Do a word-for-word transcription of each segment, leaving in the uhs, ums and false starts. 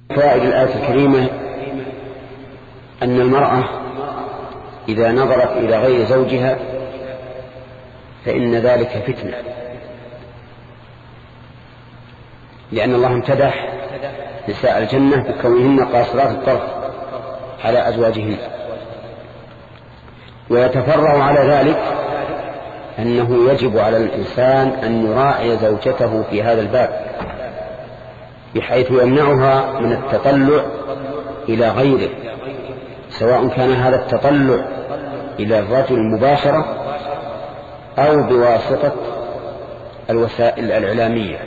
فوائد الآية الكريمة أن المرأة إذا نظرت إلى غير زوجها فإن ذلك فتنة، لأن الله امتدح نساء الجنة بكونهن قاصرات الطرف على أزواجهن. ويتفرع على ذلك أنه يجب على الإنسان أن يراعي زوجته في هذا الباب، بحيث يمنعها من التطلع إلى غيره، سواء كان هذا التطلع إلى الرجل مباشرة أو بواسطة الوسائل الإعلامية.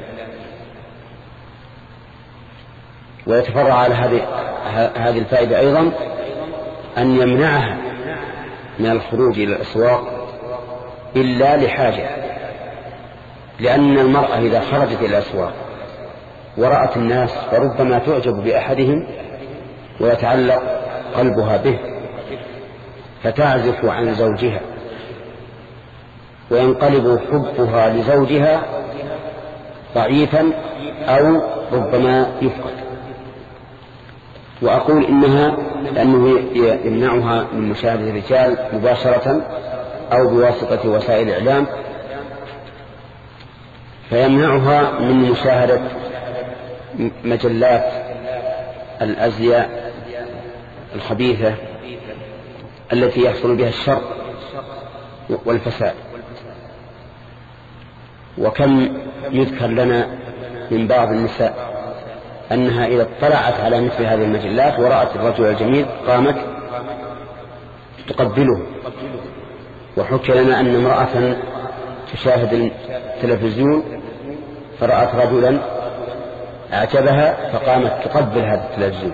ويتفرع على هذه هذه الفائدة أيضا أن يمنعها من الخروج إلى الأسواق إلا لحاجة، لأن المرأة إذا خرجت إلى الأسواق ورأت الناس فربما تعجب بأحدهم ويتعلق قلبها به فتعزف عن زوجها وينقلب حبها لزوجها ضعيفا أو ربما يفقد. وأقول إنها لأنه يمنعها من مشاهدة الرجال مباشرة أو بواسطة وسائل الإعلام، فيمنعها من مشاهدة مجلات الأزياء الخبيثة التي يحصل بها الشر والفساد. وكم يذكر لنا من بعض النساء أنها إذا اطلعت على مثل هذه المجلات ورأت الرجل الجميل قامت تقبله. وحكى لنا أن امرأة تشاهد التلفزيون فرأت رجلا أعجبها فقامت تقبل هذا التلفزيون.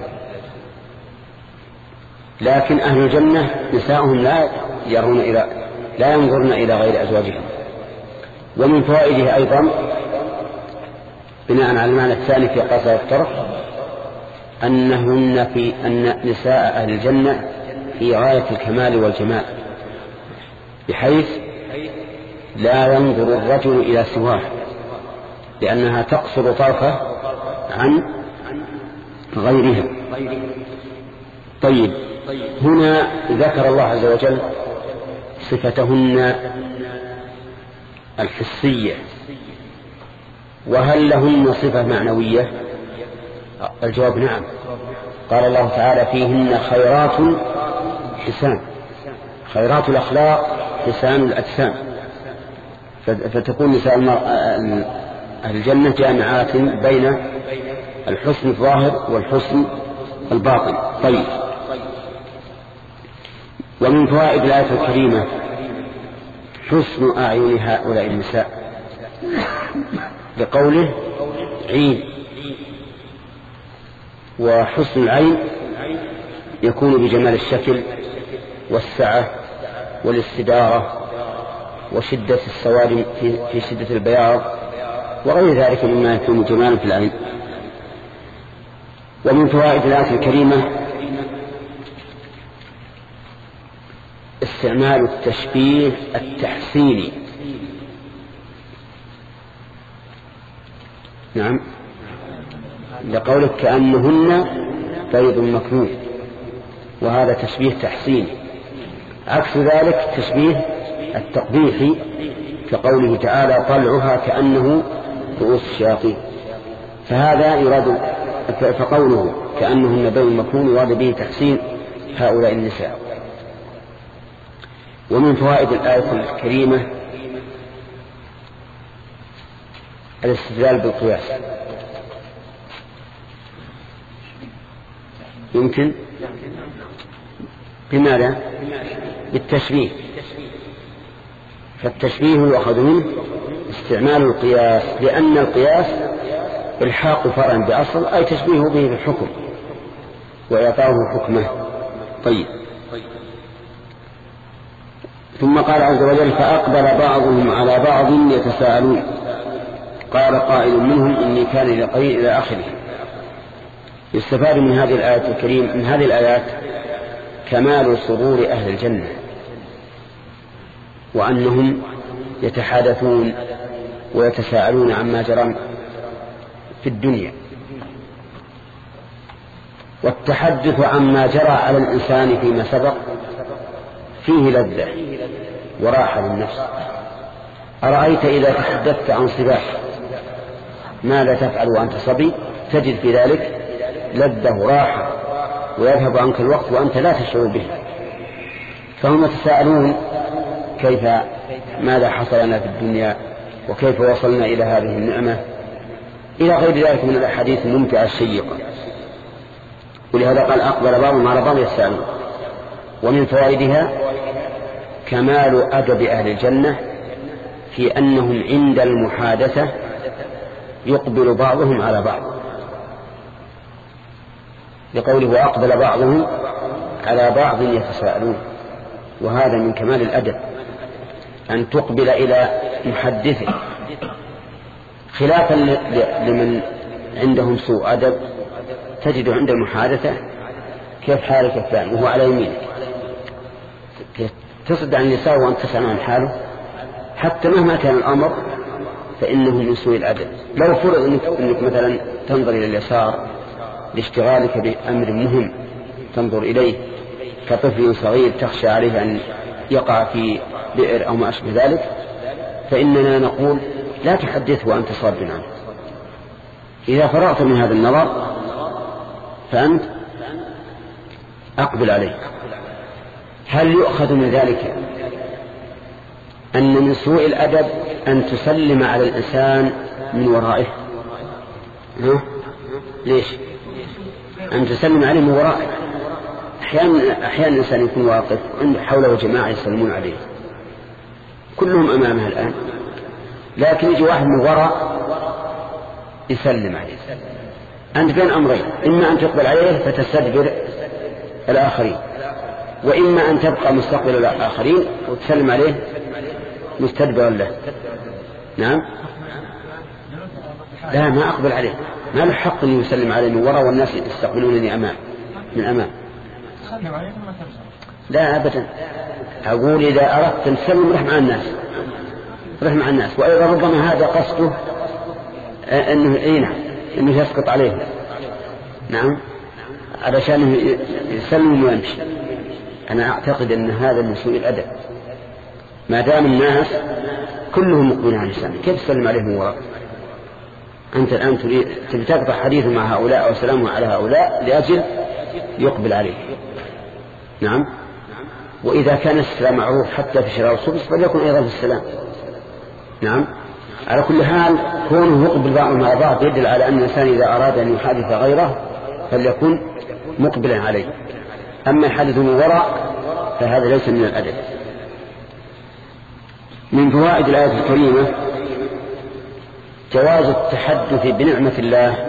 لكن أهل الجنة نساؤهم لا يرون إلى لا ينظرن إلى غير أزواجهم. ومن فوائده أيضا بناء على المعنى الثاني في قصر الطرف أنهن في أن نساء أهل الجنة في غاية الكمال والجمال، بحيث لا ينظر الرجل إلى سواه، لأنها تقصر طرفه عن غيرها. طيب، هنا ذكر الله عز وجل صفتهن الحسية، وهل لهن صفة معنوية؟ الجواب نعم. قال الله تعالى فيهن خيرات حسان، خيرات الأخلاق حسان الأجسام، فتكون نساء أهل الجنة جامعات بين الحسن الظاهر والحسن الباطن. طيب، ومن فوائد الآية الكريمة حسن أعين هؤلاء النساء، لقوله عين. وحسن العين يكون بجمال الشكل والسعة والاستدارة وشدة السواد في شدة البياض وغير ذلك مما يكون جمالا في العين. ومن فوائد الآية الكريمة استعمال التشبيه التحسيني. نعم، لقولك كأنهن بيض مكنون، وهذا تشبيه تحسيني. عكس ذلك تشبيه التقبيحي كقوله تعالى طلعها كأنه رؤوس الشياطين، فهذا يراد. فقوله كأنهن بيض مكنون يراد به تحسين هؤلاء النساء. ومن فوائد الآية الكريمة الاستدلال بالقياس. يمكن بماذا؟ بالتشبيه. فالتشبيه يؤخذ منه استعمال القياس، لأن القياس الحاق فرعا بأصل، أي تشبيه به بالحكم وإعطاه حكمه. طيب، ثم قال عز وجل فأقبل بعضهم على بعض يتساءلون قال قائل منهم إني كان لي قرين إلى آخره. يستفاد من هذه الآية الكريمة من هذه الآيات كمال سرور أهل الجنة، وأنهم يتحادثون ويتساءلون عما جرى في الدنيا. والتحدث عما جرى على الإنسان فيما سبق فيه لذة وراحة للنفس. أرأيت إذا تحدثت عن صباح ماذا تفعل وأنت صبي؟ تجد في ذلك لذة وراحة ويذهب عنك الوقت وأنت لا تشعر به. فهم يتساءلون كيف ماذا حصل لنا في الدنيا وكيف وصلنا إلى هذه النعمة إلى غير ذلك من الأحاديث الممتعة الشيقة. ولهذا قال أقبل بعضهم على بعض يتساءلون. ومن فوائدها كمال أدب أهل الجنة في أنهم عند المحادثة يقبل بعضهم على بعض، لقوله وأقبل بعضهم على بعض يتساءلون. وهذا من كمال الأدب أن تقبل إلى محدثه، خلافا لمن عندهم سوء أدب تجد عند المحادثة كيف حالك فلان وهو على يمينك، تصد عن اليسار وأنت تسأل عن حاله. حتى مهما كان الأمر فإنه من سوء الأدب. لو فرض أنك, أنك مثلا تنظر إلى اليسار لاشتغالك بأمر مهم تنظر إليه كطفل صغير تخشى عليه أن يقع في بئر أو ما أشبه ذلك، فإننا نقول لا تحدثه وأنت صاد عنه. إذا فرغت من هذا النظر فأنت أقبل عليه. هل يؤخذ من ذلك أن من سوء الأدب أن تسلم على الإنسان من ورائه؟ ها؟ ليش؟ أن تسلم عليه من ورائه. أحيانا أحيانا الإنسان يكون واقف عنده حوله جماعة يسلمون عليه كلهم أمامه الآن، لكن يجي واحد من وراء يسلم عليه. أنت بين أمرين، إما أن تقبل عليه فتستدبر الآخرين، وإما أن تبقى مستقبل الآخرين وتسلم عليه مستدبرا له. نعم، لا ما أقبل عليه، ما له حق أن يسلم عليه من وراء والناس يستقبلونني أمام من أمام. لا أبدا، أقول إذا أردت أن تسلم رح مع الناس رح مع الناس وإذا ربما هذا قصده أنه إينا أنه يسقط عليه، نعم، علشان يسلم ويمشي. أنا أعتقد أن هذا من سوء الأدب. ما دام الناس كلهم مقبلين على الإسلام كيف تسلم عليهم وراء؟ أنت الآن تريد تقطع حديث مع هؤلاء وسلامه على هؤلاء لأجل يقبل عليه. نعم، وإذا كان السلام معروف حتى في شراء الخبز فليكن أيضا في السلام. نعم، على كل حال كونه يقبل بعضهم على بعض يدل على أن الإنسان إذا أراد أن يحادث غيره فليكن مقبلا عليه. أما الحديث من وراء فهذا ليس من الأدب. من فوائد الآية الكريمة جواز التحدث بنعمة الله،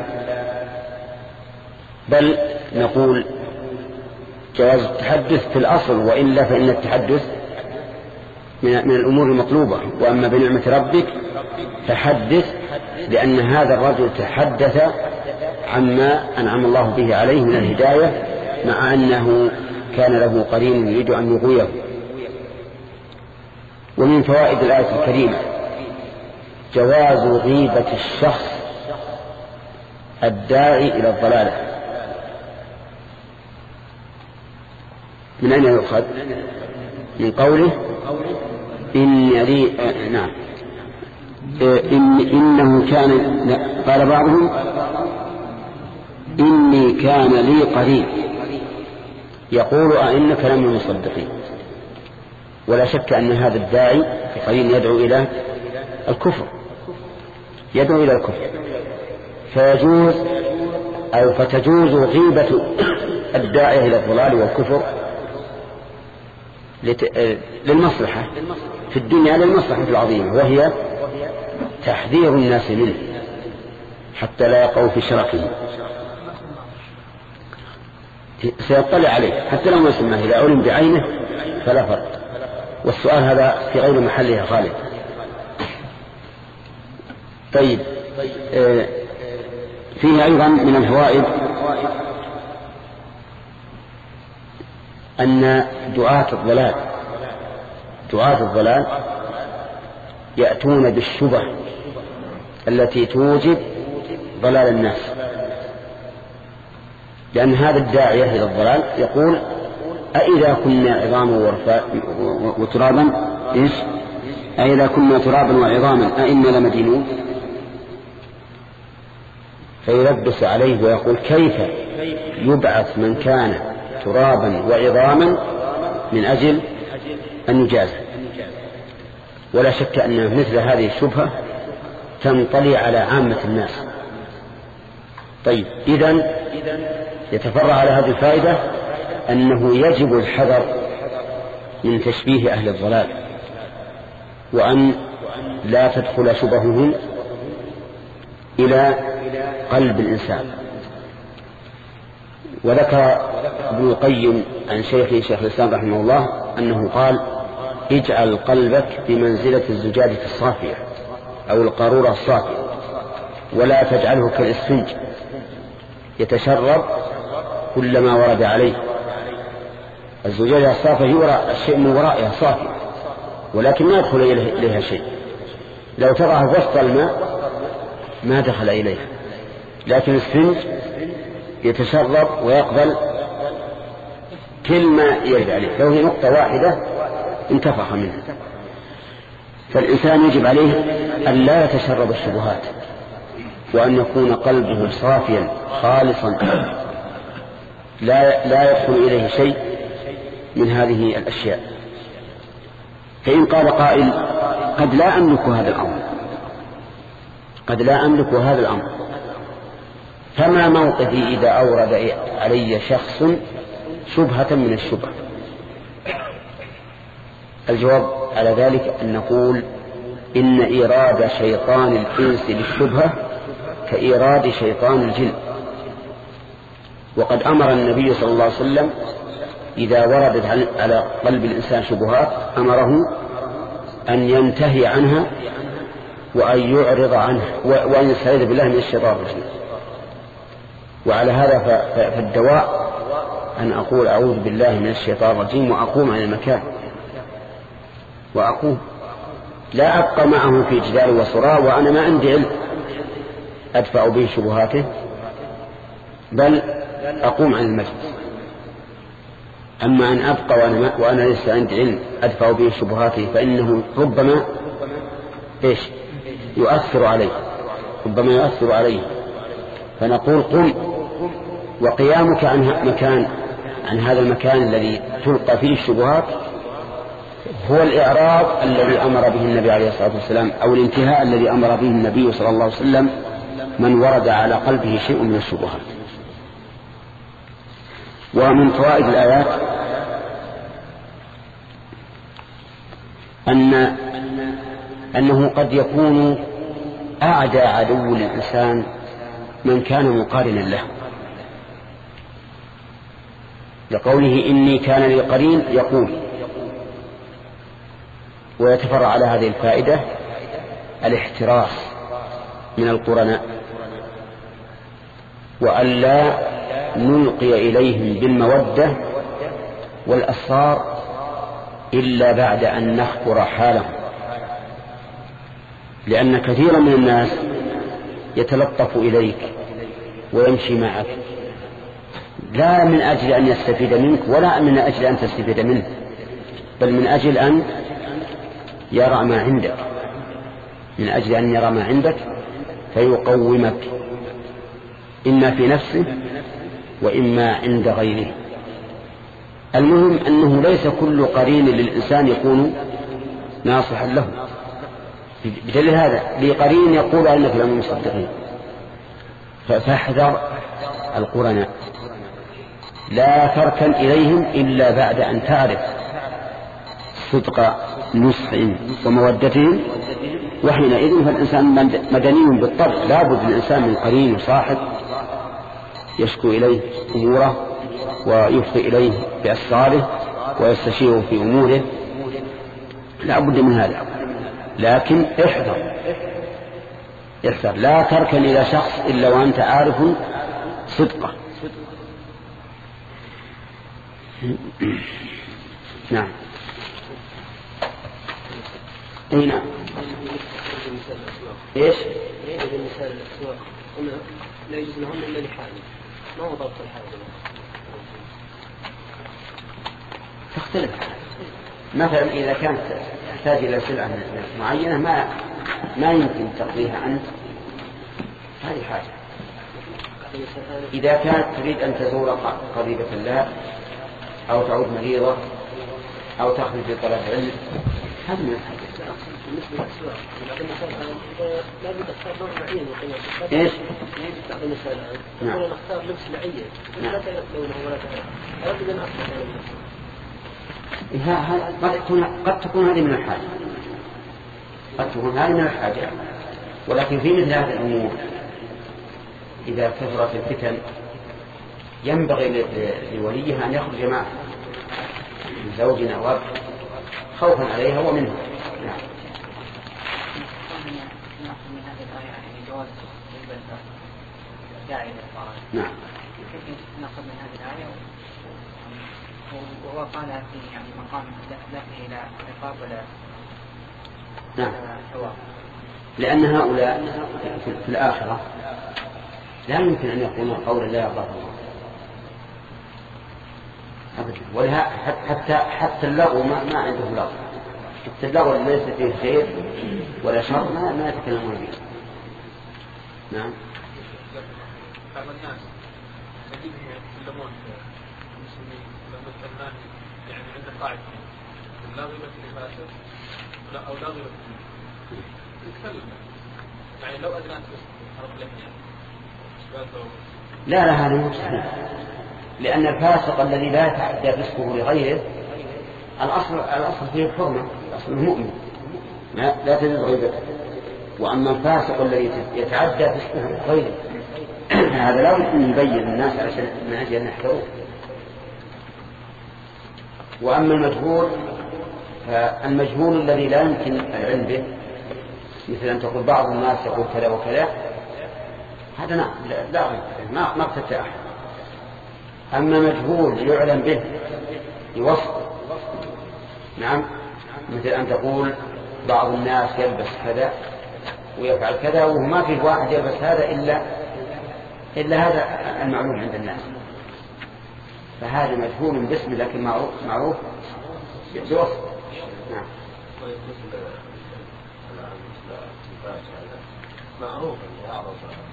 بل نقول جواز التحدث في الأصل، وإلا فإن التحدث من الأمور المطلوبة. وأما بنعمة ربك فحدث، لأن هذا الرجل تحدث عما أنعم الله به عليه من الهداية، مع أنه كان له قرين يريد أن يغويه. ومن فوائد الآية الكريمة جواز غيبة الشخص الداعي إلى الضلالة. من أين يؤخذ؟ من قوله إن لي آه نعم إن إنه كان قال بعضهم إني كان لي قرين يقول أئنك لمن المصدقين. ولا شك أن هذا الداعي قرين يدعو إلى الكفر يدعو إلى الكفر فيجوز أو فتجوز غيبة الداعي إلى الضلال والكفر للمصلحة في الدنيا، للمصلحة العظيمة، وهي تحذير الناس منه حتى لا يقعوا في شركه. سيطلع عليه حتى لو ما يسمى، إذا علم بعينه فلا فرق. والسؤال هذا في غير محله خالد. طيب، فيه أيضا من الفوائد أن دعاة الضلال دعاة الضلال يأتون بالشبه التي توجب ضلال الناس. لأن هذا الداعية إلى الضلال يقول أإذا كنا عظاما وترابا إيش أإذا كنا ترابا وعظاما أإنا لمدينون، فيلبس عليه ويقول كيف يبعث من كان ترابا وعظاما من أجل أن يجازى. ولا شك أن مثل هذه الشبهة تنطلي على عامة الناس. طيب إذن يتفرع على هذه الفائدة أنه يجب الحذر من تشبيه أهل الضلال، وأن لا تدخل شبههم إلى قلب الإنسان. وذكر ابن القيم عن شيخه شيخ الإسلام رحمه الله أنه قال اجعل قلبك بمنزلة الزجاجة الصافية أو القارورة الصافية، ولا تجعله كالإسفنج يتشرب كلما ورد عليه. الزجاجة الصافية يرى الشيء من ورائها صافي ولكن ما يدخل إليها شيء، لو تراه وسط الماء ما دخل إليها، لكن الإسفنج يتشرب ويقبل كل ما يرد عليه، لو هي نقطة واحدة انتفخ منها. فالإنسان يجب عليه أن لا يتشرب الشبهات، وأن يكون قلبه صافيا خالصا لا, لا يدخل إليه شيء من هذه الأشياء. فإن قال قائل قد لا أملك هذا الأمر قد لا أملك هذا الأمر فما موقفي إذا أورد علي شخص شبهة من الشبه؟ الجواب على ذلك أن نقول إن إيراد شيطان الإنس للشبهة كإيراد شيطان الجن. وقد أمر النبي صلى الله عليه وسلم إذا وردت على قلب الإنسان شبهات أمره أن ينتهي عنها وأن يعرض عنها وأن يستعيذ بالله من الشيطان الرجيم. وعلى هذا فالدواء أن أقول أعوذ بالله من الشيطان الرجيم وأقوم عن المكان وأقوم، لا أبقى معه في جدال وصراع وأنا ما عندي علم أدفع به شبهاته، بل أقوم عن المجلس. أما أن أبقى وأنا, وأنا ليس عندي علم أدفع به شبهاته فإنه ربما إيش يؤثر عليه ربما يؤثر عليه فنقول قم، وقيامك عن مكان عن هذا المكان الذي تلقى فيه الشبهات هو الإعراض الذي أمر به النبي عليه الصلاة والسلام، أو الانتهاء الذي أمر به النبي صلى الله عليه وسلم من ورد على قلبه شيء من الشبهات. ومن فوائد الآيات أن أنه قد يكون أعدى عدو للإنسان من كان مقارنا له، لقوله إني كان لي قرين يقول. ويتفرع على هذه الفائدة الاحتراس من القرناء، وأن لا نلقي إليهم بالمودة والأسرار إلا بعد أن نخبر حالهم، لأن كثيرا من الناس يتلطف إليك ويمشي معك لا من أجل أن يستفيد منك ولا من أجل أن تستفيد منه، بل من أجل أن يرى ما عندك من أجل أن يرى ما عندك فيقومك إما في نفسه وإما عند غيره. المهم أنه ليس كل قرين للإنسان يكون ناصحا له، بدليل هذا لقرين يقول أنك لم يصدقين. فاحذر القرناء، لا تركن إليهم إلا بعد أن تعرف صدق نصحهم ومودتهم، وحينئذ فالإنسان مدني بالطبع، لا بد الإنسان من قرين وصاحب يشكو إليه أموره ويفضي إليه بأسراره ويستشيره في أموره، لا بد من هذا. لكن احذر احذر لا تركن إلى شخص إلا وأنت عارف صدقه. نعم اي نعم ايش؟ هذا المثال الأسواق قلنا لا يجوز لهم إلا لحاله، ما هو ضبط الحاجة؟ تختلف. مثلا إذا كانت تحتاج إلى سلعة معينة ما ما يمكن تقضيها أنت، هذه حاجة. إذا كانت تريد أن تزور قريبة لها أو تعود مريضة أو تخرج في طلب علم، هذا من الحاجة. بالنسبة للأسواق لكن لا بد أختار نوع معين يقيم. إيش؟ بعض النساء الآن يقولون نختار لبس معين لا تعرف لونه ولا تعرف. أريد أن أختار على اللبس. قد تكون قد تكون هذه من الحاجة، قد تكون هذه من الحاجة، ولكن في مثل هذه الأمور إذا كثرت الفتن ينبغي لوليها أن يخرج معه من زوجنا وأب خوفا عليها ومنه. نعم. نعم. نأخذ من هذه الآية وهو قال في يعني مقام دفعه إلى عقاب ولا نعم. لأن هؤلاء في الآخرة لا يمكن أن يقولوا قولا لا يرضاه الله أبدا، ولها حتى حتى اللغو ما, ما عنده لغو، حتى اللغو ليس فيه خير ولا شر ما ما يتكلمون به. نعم. بعض الناس تجدهم يتكلمون المسلمين لما الفنان يعني عنده قاعدة لا غيبة في فاسد أو لا غيبة في يتكلم يعني لو أدنى عرف لحية لا لا هذا مو صحيح، لأن الفاسق الذي لا يتعدى فسقه لغيره الأصل الأصل فيه الحرمة، الأصل المؤمن لا, لا تجوز غيبته. وأما الفاسق الذي يتعدى فسقه لغيره هذا لا بد أن يبين الناس عشان من أجل أن يحذروه. وأما المجهول فالمجهول الذي لا يمكن العلم به مثل أن تقول بعض الناس يقول كذا وكذا هذا نعم لا ما ما اقتدى أحد. أما مجهول يعلم به يوصف نعم مثل أن تقول بعض الناس يلبس كذا ويفعل كذا وما في واحد يلبس هذا إلا إلا هذا المعلوم عند الناس، فهذا مجهول باسم لكن معروف معروف بوصف. نعم. معروف أن يعرض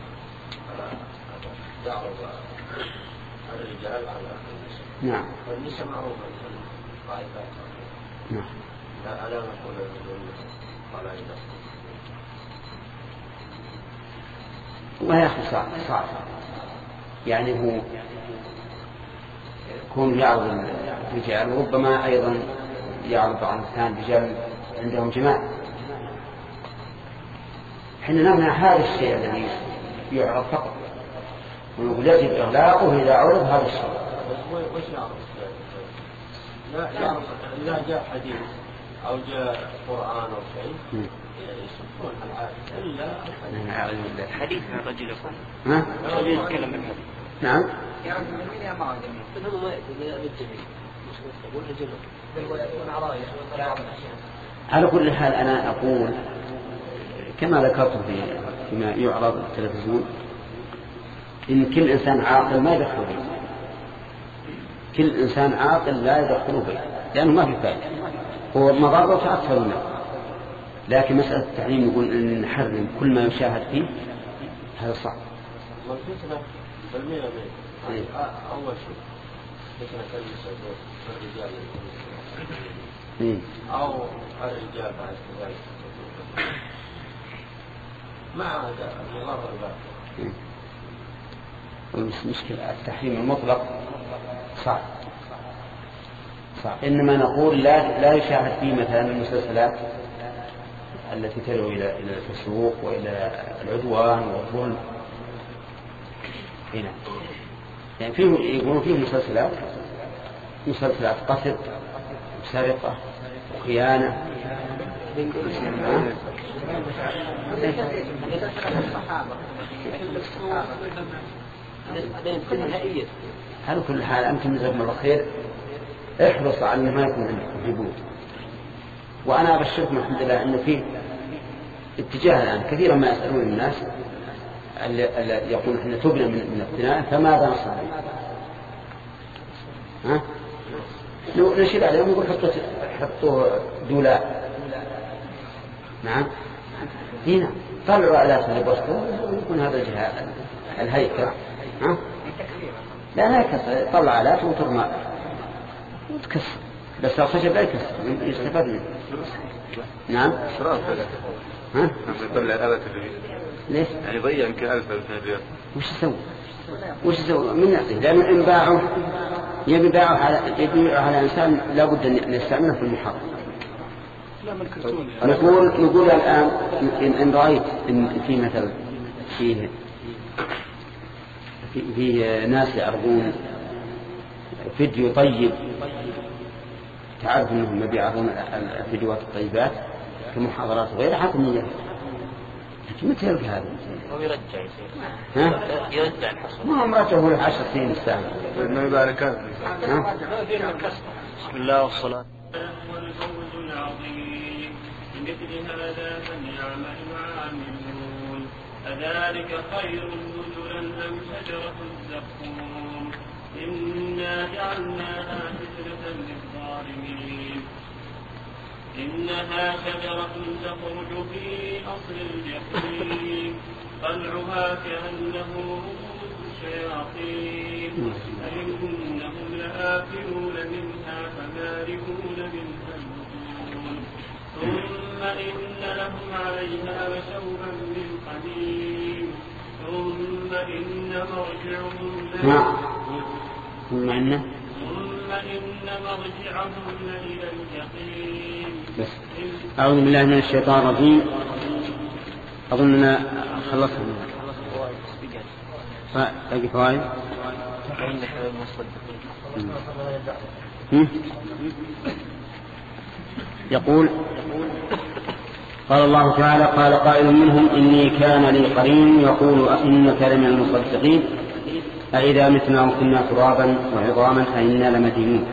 يعرض على الرجال على النساء. نعم. والنساء معروفة طائفات. نعم. لا ألا نقول على الناس. والله يا أخي صعب صعب يعني هو يكون يعرض الرجال وربما أيضا يعرض عن الثاني رجال عندهم جماعة. حين نمنع هذا الشيء الذي يعرض فقط ونقول يجب إغلاقه إذا عرض هذا الشيء. وش يعرض؟ لا يعرض إذا جاء حديث أو جاء قرآن أو شيء يصفون العادة إلا الحديث عن الرجل يقول ها؟ الرجل يتكلم بالحديث. نعم. يعرف من مين يا معه جميع هم ما يأتي من الجميع مش يقول الجميع بل ويكون عرايا بعض الأشياء. على كل حال أنا أقول كما ذكرت في فيما يعرض التلفزيون إن كل إنسان عاقل ما يدخل بيه، كل إنسان عاقل لا يدخل بيه لأنه ما في فائدة، هو مضرة أكثر منه. لكن مسألة التعليم يقول أن نحرم كل ما يشاهد فيه هذا صعب. والفتنة بالمئة مئة أول شيء فتنة المساجد الرجال أو الرجال بعد ذلك ما عاد المضر الباقي. المشكلة التحريم المطلق صعب صعب. إنما نقول لا لا يشاهد فيه مثلا المسلسلات التي تدعو إلى إلى الفسوق وإلى العدوان والظلم. هنا يعني فيه يقولون فيه مسلسلات مسلسلات قتل وسرقة وخيانة. على كل حال أنتم جزاكم الله خير احرصوا على ما يكون عندكم في بيوت. وأنا أبشركم الحمد لله أنه فيه اتجاه الآن كثيرا ما يسألون الناس يقول احنا تبنى من اقتناء فماذا نصنع؟ ها؟ لو نشير عليهم يقول حطوا حطوا دولاء. نعم هنا طلعوا آلات اللي بوسطه ويكون هذا الجهاز الهيكل. ها؟ لا لا يكسر، طلع آلات وترمى وتكسر، بس الخشب لا يكسر يستفاد منه. نعم ها؟ يطلع الآلات اللي ليش؟ يعني ضيع يمكن ألف ألف ريال. وش يسوي؟ وش يسوي؟ من يعطيه؟ لأنه إن باعه يبي باعه على يبيعه على إنسان لا بد أن يستعمله في المحاضرة. نقول نقول الآن إن, إن رأيت إن في مثل فيه في, في ناس يعرضون فيديو طيب، تعرف أنهم يبيعون الفيديوهات الطيبات في محاضرات غير حتى نية، لكن متى يلقى هذا؟ هو يرجع يصير ها؟ يرجع الحصول. ما هم رجعوا له عشر سنين الساعة. ما يبارك هذا. بسم الله والصلاة. والفوز العظيم بمثل هذا فليعمل العاملون. أذلك خير نزلا أم شجرة الزقوم إنا جعلناها فتنة للظالمين. إنها شجرة تخرج في أصل الجحيم طلعها كأنه رؤوس الشياطين فإنهم لآكلون منها فمالئون منها البطون ثم إن لهم عليها لشوبا من حميم ثم إن مرجعهم ثم إن ثم إن مرجعهم لإلى الجحيم. بس أعوذ بالله من الشيطان الرجيم. أظننا خلصنا باقي فوائد. يقول قال الله تعالى قال قائل منهم إني كان لي قرين يقول أئنك لمن المصدقين أإذا متنا وكنا ترابا وعظاما أئنا لمدينون.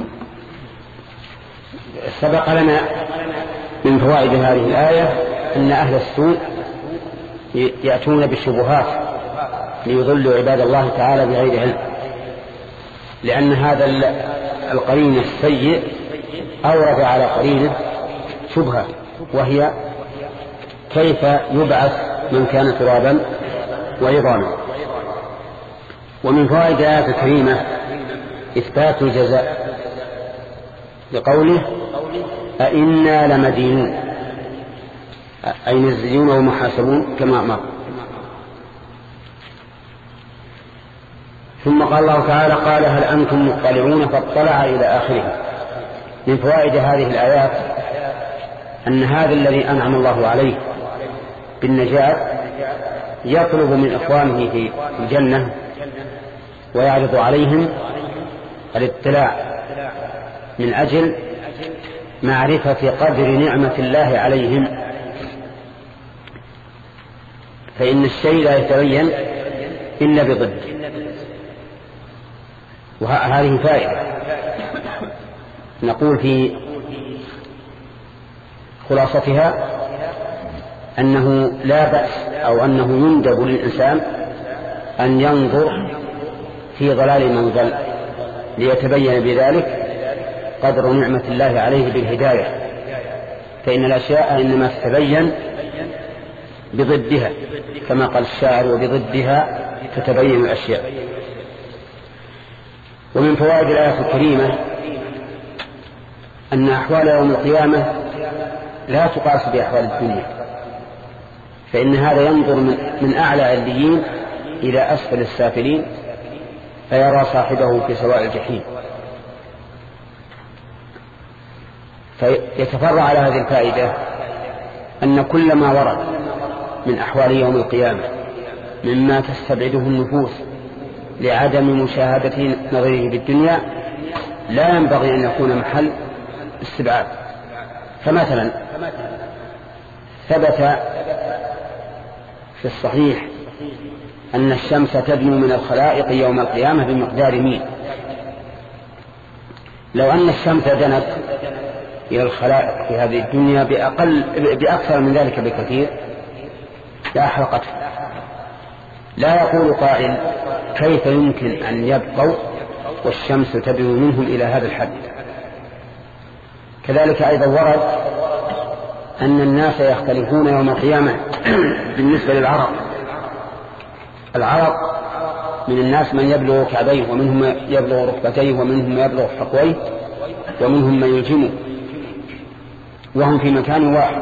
سبق لنا من فوائد هذه الآية أن أهل السوء يأتون بالشبهات ليضلوا عباد الله تعالى بغير علم، لأن هذا القرين السيء أورد على قرينه شبهة، وهي كيف يبعث من كان ترابا وعظاما. ومن فوائد الآية الكريمة إثبات الجزاء بقوله أئنا لمدينون، أي نزلون ومحاسبون كما أمر. ثم قال الله تعالى قال هل أنتم مطلعون فاطلع إلى آخره. من فوائد هذه الآيات أن هذا الذي أنعم الله عليه بالنجاة يطلب من إخوانه في الجنة ويعرض عليهم الاطلاع من أجل معرفة قدر نعمة الله عليهم، فإن الشيء لا يتبين إلا بضد. وهذه فائدة نقول في خلاصتها أنه لا بأس أو أنه يندب للإنسان أن ينظر في ضلال من ضل ليتبين بذلك قدر نعمة الله عليه بالهداية، فإن الأشياء إنما تتبين بضدها كما قال الشاعر وبضدها تتبين الأشياء. ومن فوائد الآية الكريمة أن أحوال يوم القيامة لا تقاس بأحوال الدنيا، فإن هذا ينظر من أعلى عليين إلى أسفل السافلين فيرى صاحبه في سواء الجحيم. فيتفرع على هذه الفائدة أن كل ما ورد من أحوال يوم القيامة مما تستبعده النفوس لعدم مشاهدة نظره بالدنيا لا ينبغي أن يكون محل استبعاد. فمثلا ثبت في الصحيح أن الشمس تدنو من الخلائق يوم القيامة بمقدار ميل. لو أن الشمس دنت إلى الخلائق في هذه الدنيا بأقل بأكثر من ذلك بكثير لأحرقته، لا يقول قائل كيف يمكن أن يبقوا والشمس تبدو منهم إلى هذا الحد. كذلك أيضا ورد أن الناس يختلفون يوم القيامة بالنسبة للعرق. العرق من الناس من يبلغ كعبيه، ومنهم من يبلغ ركبتيه، ومنهم من يبلغ حقويه، ومنهم من يلجمه، وهم في مكان واحد.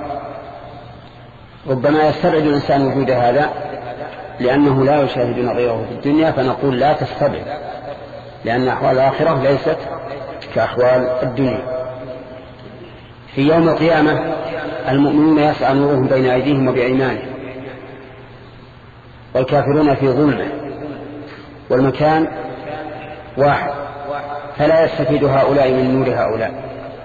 ربما يستبعد الإنسان وجود هذا لأنه لا يشاهد نظيره في الدنيا، فنقول لا تستبعد، لأن أحوال الآخرة ليست كأحوال الدنيا. في يوم القيامة المؤمنون يسعى نورهم بين أيديهم وبأيمانهم، والكافرون في ظلمه، والمكان واحد، فلا يستفيد هؤلاء من نور هؤلاء.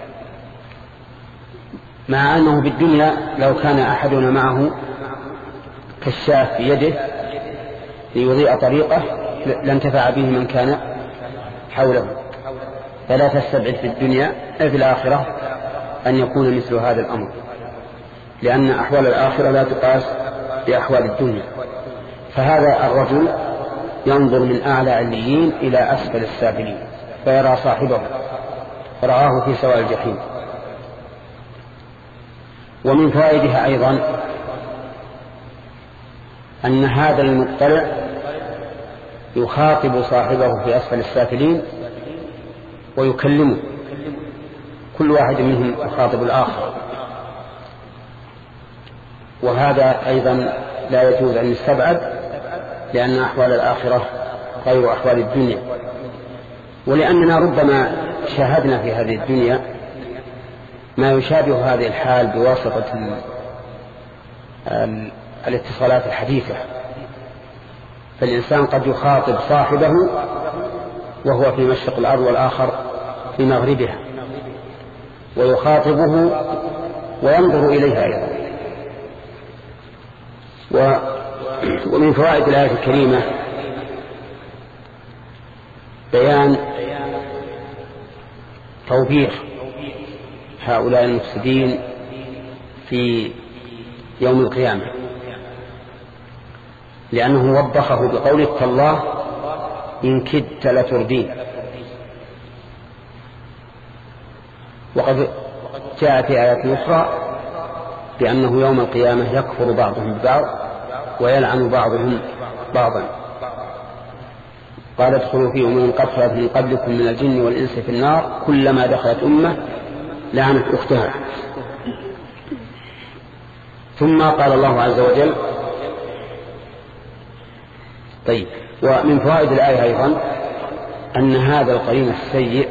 مع أنه بالدنيا لو كان أحدنا معه كشاف في يده ليضيء طريقه لانتفع به من كان حوله. فلا تستبعد في الدنيا في الآخرة أن يكون مثل هذا الأمر، لأن أحوال الآخرة لا تقاس بأحوال الدنيا. فهذا الرجل ينظر من أعلى عليين إلى أسفل السافلين فيرى صاحبه فرآه في سواء الجحيم. ومن فوائدها أيضا أن هذا المطلع يخاطب صاحبه في أسفل السافلين ويكلمه، كل واحد منهم يخاطب الآخر، وهذا أيضا لا يجوز أن يستبعد، لأن أحوال الآخرة غير أحوال الدنيا. ولأننا ربما شاهدنا في هذه الدنيا ما يشابه هذه الحال بواسطة الاتصالات الحديثة، فالإنسان قد يخاطب صاحبه وهو في مشرق الأرض والآخر في مغربها، ويخاطبه وينظر إليها أيضا. ومن فوائد الآية الكريمة بيان توبيخ هؤلاء المفسدين في يوم القيامة، لأنه وبخه بقوله تالله إن كدت لتردين. وقد جاء في آيات أخرى بأنه يوم القيامة يكفر بعضهم ببعض ويلعن بعضهم بعضا. قال ادخلوا في أمم قد خلت من قبلكم من الجن والإنس في النار كلما دخلت أمة لعنت أختها. ثم قال الله عز وجل طيب. ومن فوائد الآية أيضا أن هذا القرين السيء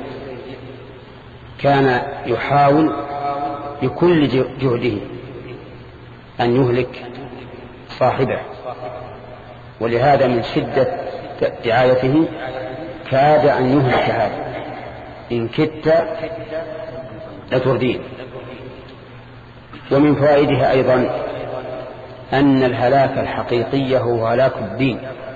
كان يحاول بكل جهده أن يهلك صاحبه، ولهذا من شدة دعايته كاد أن يهلك هذا إن كدت لتردين. ومن فوائدها أيضا أن الهلاك الحقيقي هو هلاك الدين،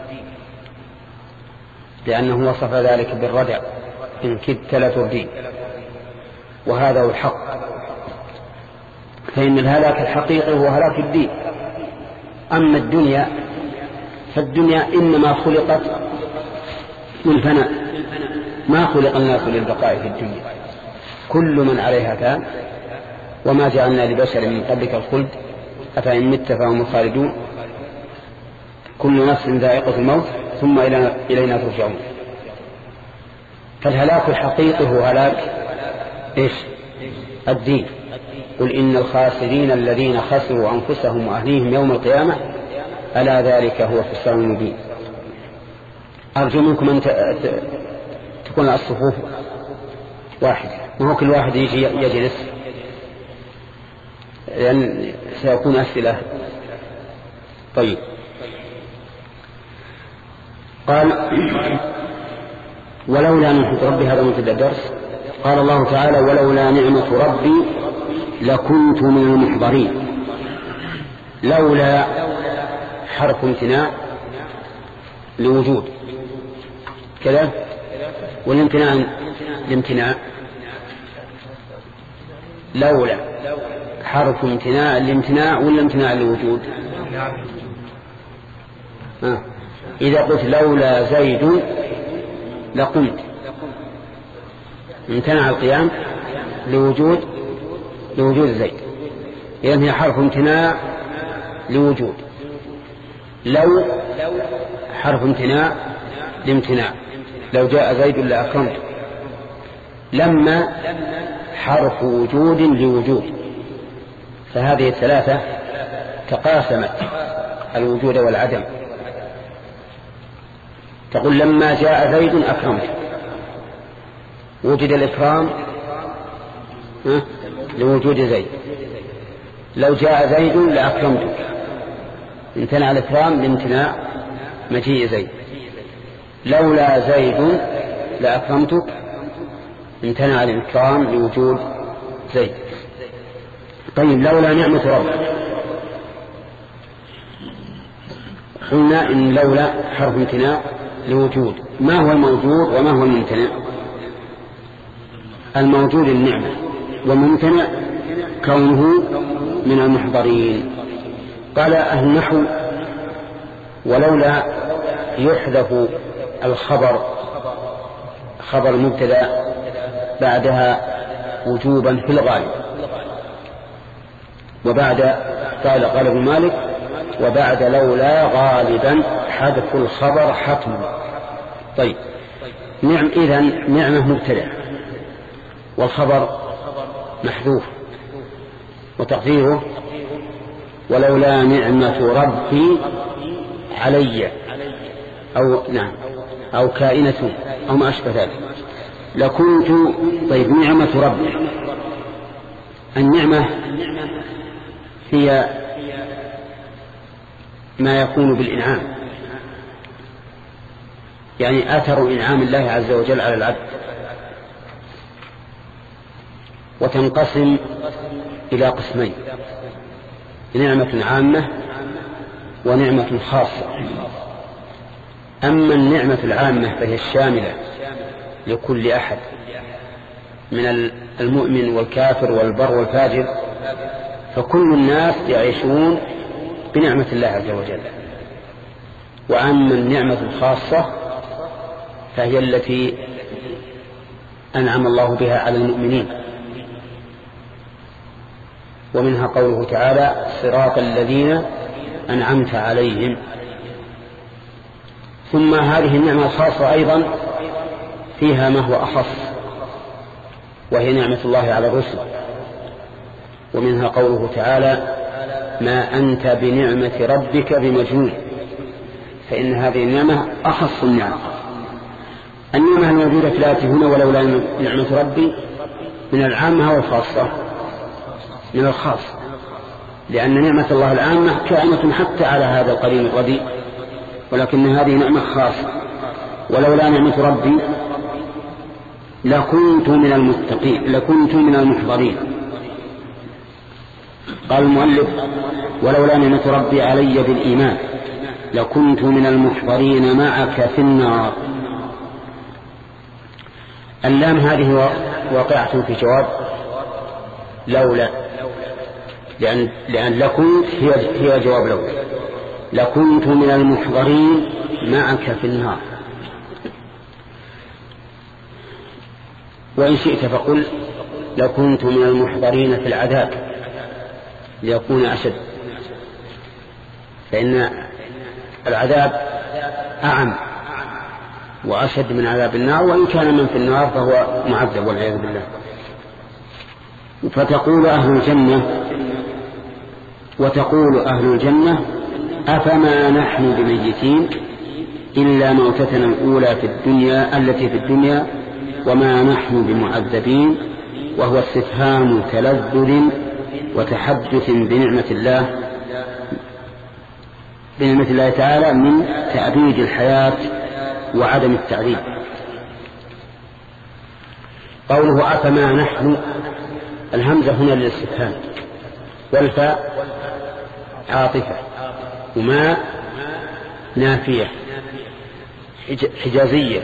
لأنه وصف ذلك بالردع إن كدت لتردين، وهذا هو الحق. فإن الهلاك الحقيقي هو هلاك الدين. أما الدنيا فالدنيا إنما خلقت للفناء، ما خلق الناس للبقاء في الدنيا. كل من عليها فان وما جعلنا لبشر من قبلك الخلد أفإن مت فهم الخالدون كل نفس ذائقة الموت ثم إلينا ترجعون. فالهلاك الحقيقي هو هلاك إيش؟ الدين. قل إن الخاسرين الذين خسروا أنفسهم وأهليهم يوم القيامة ألا ذلك هو الخسران المبين. أرجو منكم أن تكون الصفوف واحدة، وهو كل واحد يجي يجلس، لأن سيكون أسئلة. طيب. قال ولولا نعمة ربي، هذا منتدى الدرس. قال الله تعالى ولولا نعمة ربي لكنت من المحضرين. لولا حرف امتناع لوجود كذا، والامتناع الامتناع لولا حرف امتناع الامتناع ولا امتناع لوجود؟ آه. إذا قلت لولا زيد لقمت امتنع القيام لوجود لوجود زيد، إذن هي حرف امتناع لوجود. لو حرف امتناع لامتناع، لو جاء زيد لأكرمت. لما حرف وجود لوجود. فهذه الثلاثة تقاسمت الوجود والعدم. تقول لما جاء زيد أكرمت، وجد الإكرام لوجود زيد. لو جاء زيد لأكرمتك، امتنع الإكرام لامتناع مجيء زيد. لولا زيد لأكرمتك، امتنع الإكرام لوجود زيد. طيب لولا نعمة ربك، قلنا إن لولا حرف امتناع لوجود. ما هو الموجود وما هو الممتنع؟ الموجود النعمة، والممتنع كونه من المحضرين. قال أهل النحو ولولا يحذف الخبر خبر المبتدا بعدها وجوبا في الغالب. وبعد قال قال ابن مالك وبعد لولا غالبا حذف الخبر حتما. طيب نعم، إذن نعمة مبتدا والخبر محذوف، وتقديره ولولا نعمة ربي علي أو نعم أو كائنة أو ما أشبه ذلك لكنت. طيب نعمة ربي، النعمة هي ما يكون بالإنعام، يعني أثر إنعام الله عز وجل على العبد، وتنقسم إلى قسمين: نعمة عامة ونعمة خاصة. أما النعمة العامة فهي الشاملة لكل أحد من المؤمن والكافر والبر والفاجر، فكل الناس يعيشون بنعمة الله عز وجل. وأما النعمة الخاصة فهي التي أنعم الله بها على المؤمنين، ومنها قوله تعالى صراط الذين أنعمت عليهم. ثم هذه النعمة الخاصة أيضا فيها ما هو أخص، وهي نعمة الله على الرسل، ومنها قوله تعالى ما أنت بنعمة ربك بمجنون، فإن هذه النعمة أخص النعم. النعمة الموجودة في الآية هنا ولولا نعمة ربي من العامة والخاصة، من الخاص، لأن نعمة الله العامة كائنة حتى على هذا القرين الرديء، ولكن هذه نعمة خاصة. ولولا نعمة ربي لكنت من المتقين، لكنت من المحضرين. قال المؤلف ولولا نعمة ربي علي بالإيمان لكنت من المحضرين معك في النار. اللام هذه واقعة في جواب لولا، لأن, لأن لكنت هي, هي جواب لولا. لكنت من المحضرين معك في النار. وإن شئت فقل لكنت من المحضرين في العذاب ليكون أشد، فإن العذاب أعم وأشد من عذاب النار، وإن كان من في النار فهو معذب والعياذ بالله. فتقول أهل الجنة وتقول أهل الجنة أفما نحن بميتين إلا موتتنا الأولى في الدنيا التي في الدنيا وما نحن بمعذبين. وهو استفهام تلذذ وتحدث بنعمة الله بنعمة الله تعالى من تأبيد الحياة وعدم التعذيب. قوله أفما نحن، الهمزة هنا للاستفهام، والفاء عاطفة، وما نافية حجازية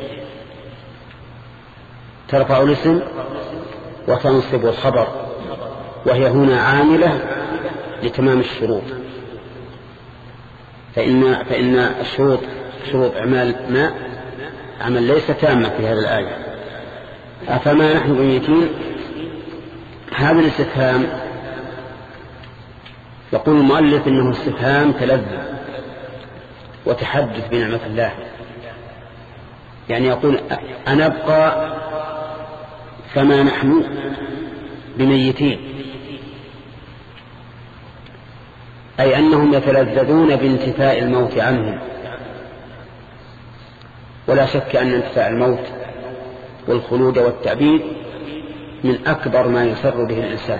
ترفع الاسم وتنصب الخبر، وهي هنا عاملة لتمام الشروط. فإن, فإن الشروط شروط أعمال ماء عمل ليس تامة في هذه الآية. أفما نحن بميتين، هذا الاستفهام يقول المؤلف إنه استفهام تلذذ وتحدث بنعمة الله، يعني يقول أنبقى فما نحن بميتين، أي أنهم يتلذذون بانتفاء الموت عنهم. ولا شك أن انتفاء الموت والخلود والتعبيد من أكبر ما يسر به الإنسان.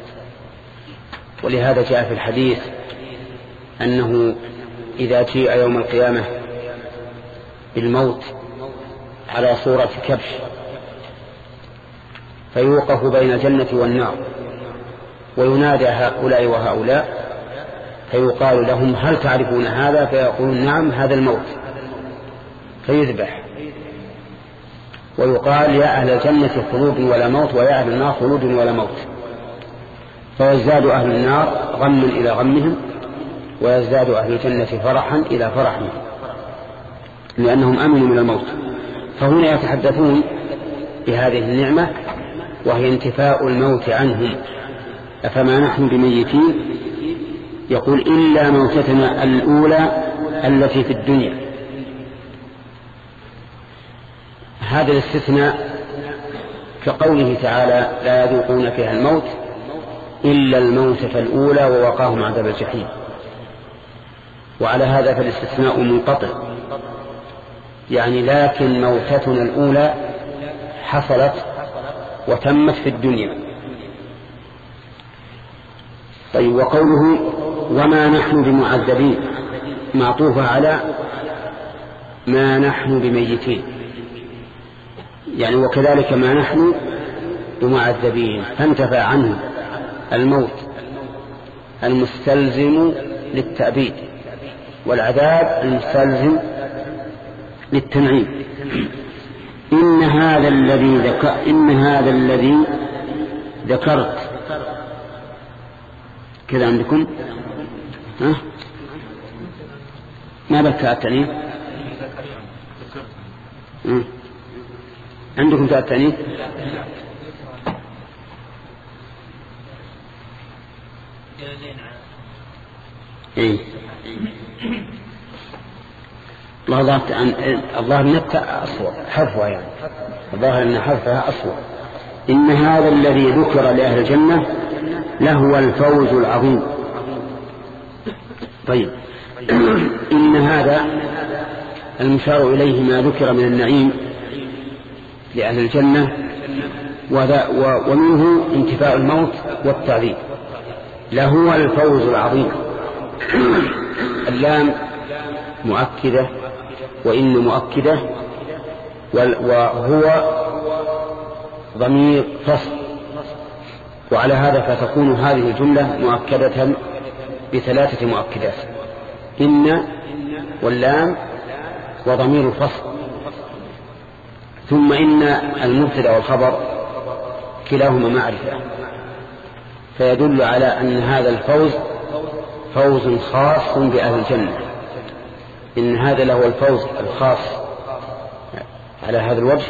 ولهذا جاء في الحديث أنه إذا جيء يوم القيامة بالموت على صورة كبش فيوقف بين الجنة والنار وينادى هؤلاء وهؤلاء فيقال لهم هل تعرفون هذا؟ فيقولون نعم هذا الموت، فيذبح ويقال يا أهل الجنة خلود ولا موت ويا أهل النار خلود ولا موت، فيزداد أهل النار غما إلى غمهم ويزداد أهل الجنة فرحا إلى فرحهم لأنهم أمنوا من الموت. فهنا يتحدثون بهذه النعمة وهي انتفاء الموت عنهم. أفما نحن بميتين، يقول إلا موتتنا الأولى التي في الدنيا. هذا الاستثناء كقوله تعالى لا يذوقون فيها الموت إلا الموتة الأولى ووقاهم عذاب الجحيم. وعلى هذا فالاستثناء منقطع، يعني لكن موتتنا الأولى حصلت وتمت في الدنيا. طيب، وقوله وما نحن بمعذبين معطوفة على ما نحن بميتين، يعني وكذلك ما نحن بمعذبين، فانتفى عنه الموت المستلزم للتأبيد والعذاب المستلزم للتنعيم. إن هذا الذي ذكر إن هذا الذي ذكرت كذا عندكم ها؟ ما بكى التأنيث عندكم تاء التأنيث؟ إيه الله ضابط عن الظاهر نبتة أصوب حرفها، يعني الظاهر أن حرفها أصوب. إن هذا الذي ذكر لأهل الجنة لهو الفوز العظيم. طيب، إن هذا المشار إليه ما ذكر من النعيم لأهل الجنة، ومنه انتفاء الموت والتعذيب. لهو الفوز العظيم. اللام مؤكدة وإن مؤكدة، وهو ضمير فصل، وعلى هذا فتكون هذه الجملة مؤكدة بثلاثة مؤكدات: إن واللام وضمير الفصل. ثم إن المبتدأ والخبر كلاهما معرفة، فيدل على أن هذا الفوز فوز خاص بأهل الجنة. إن هذا له الفوز الخاص على هذا الوجه،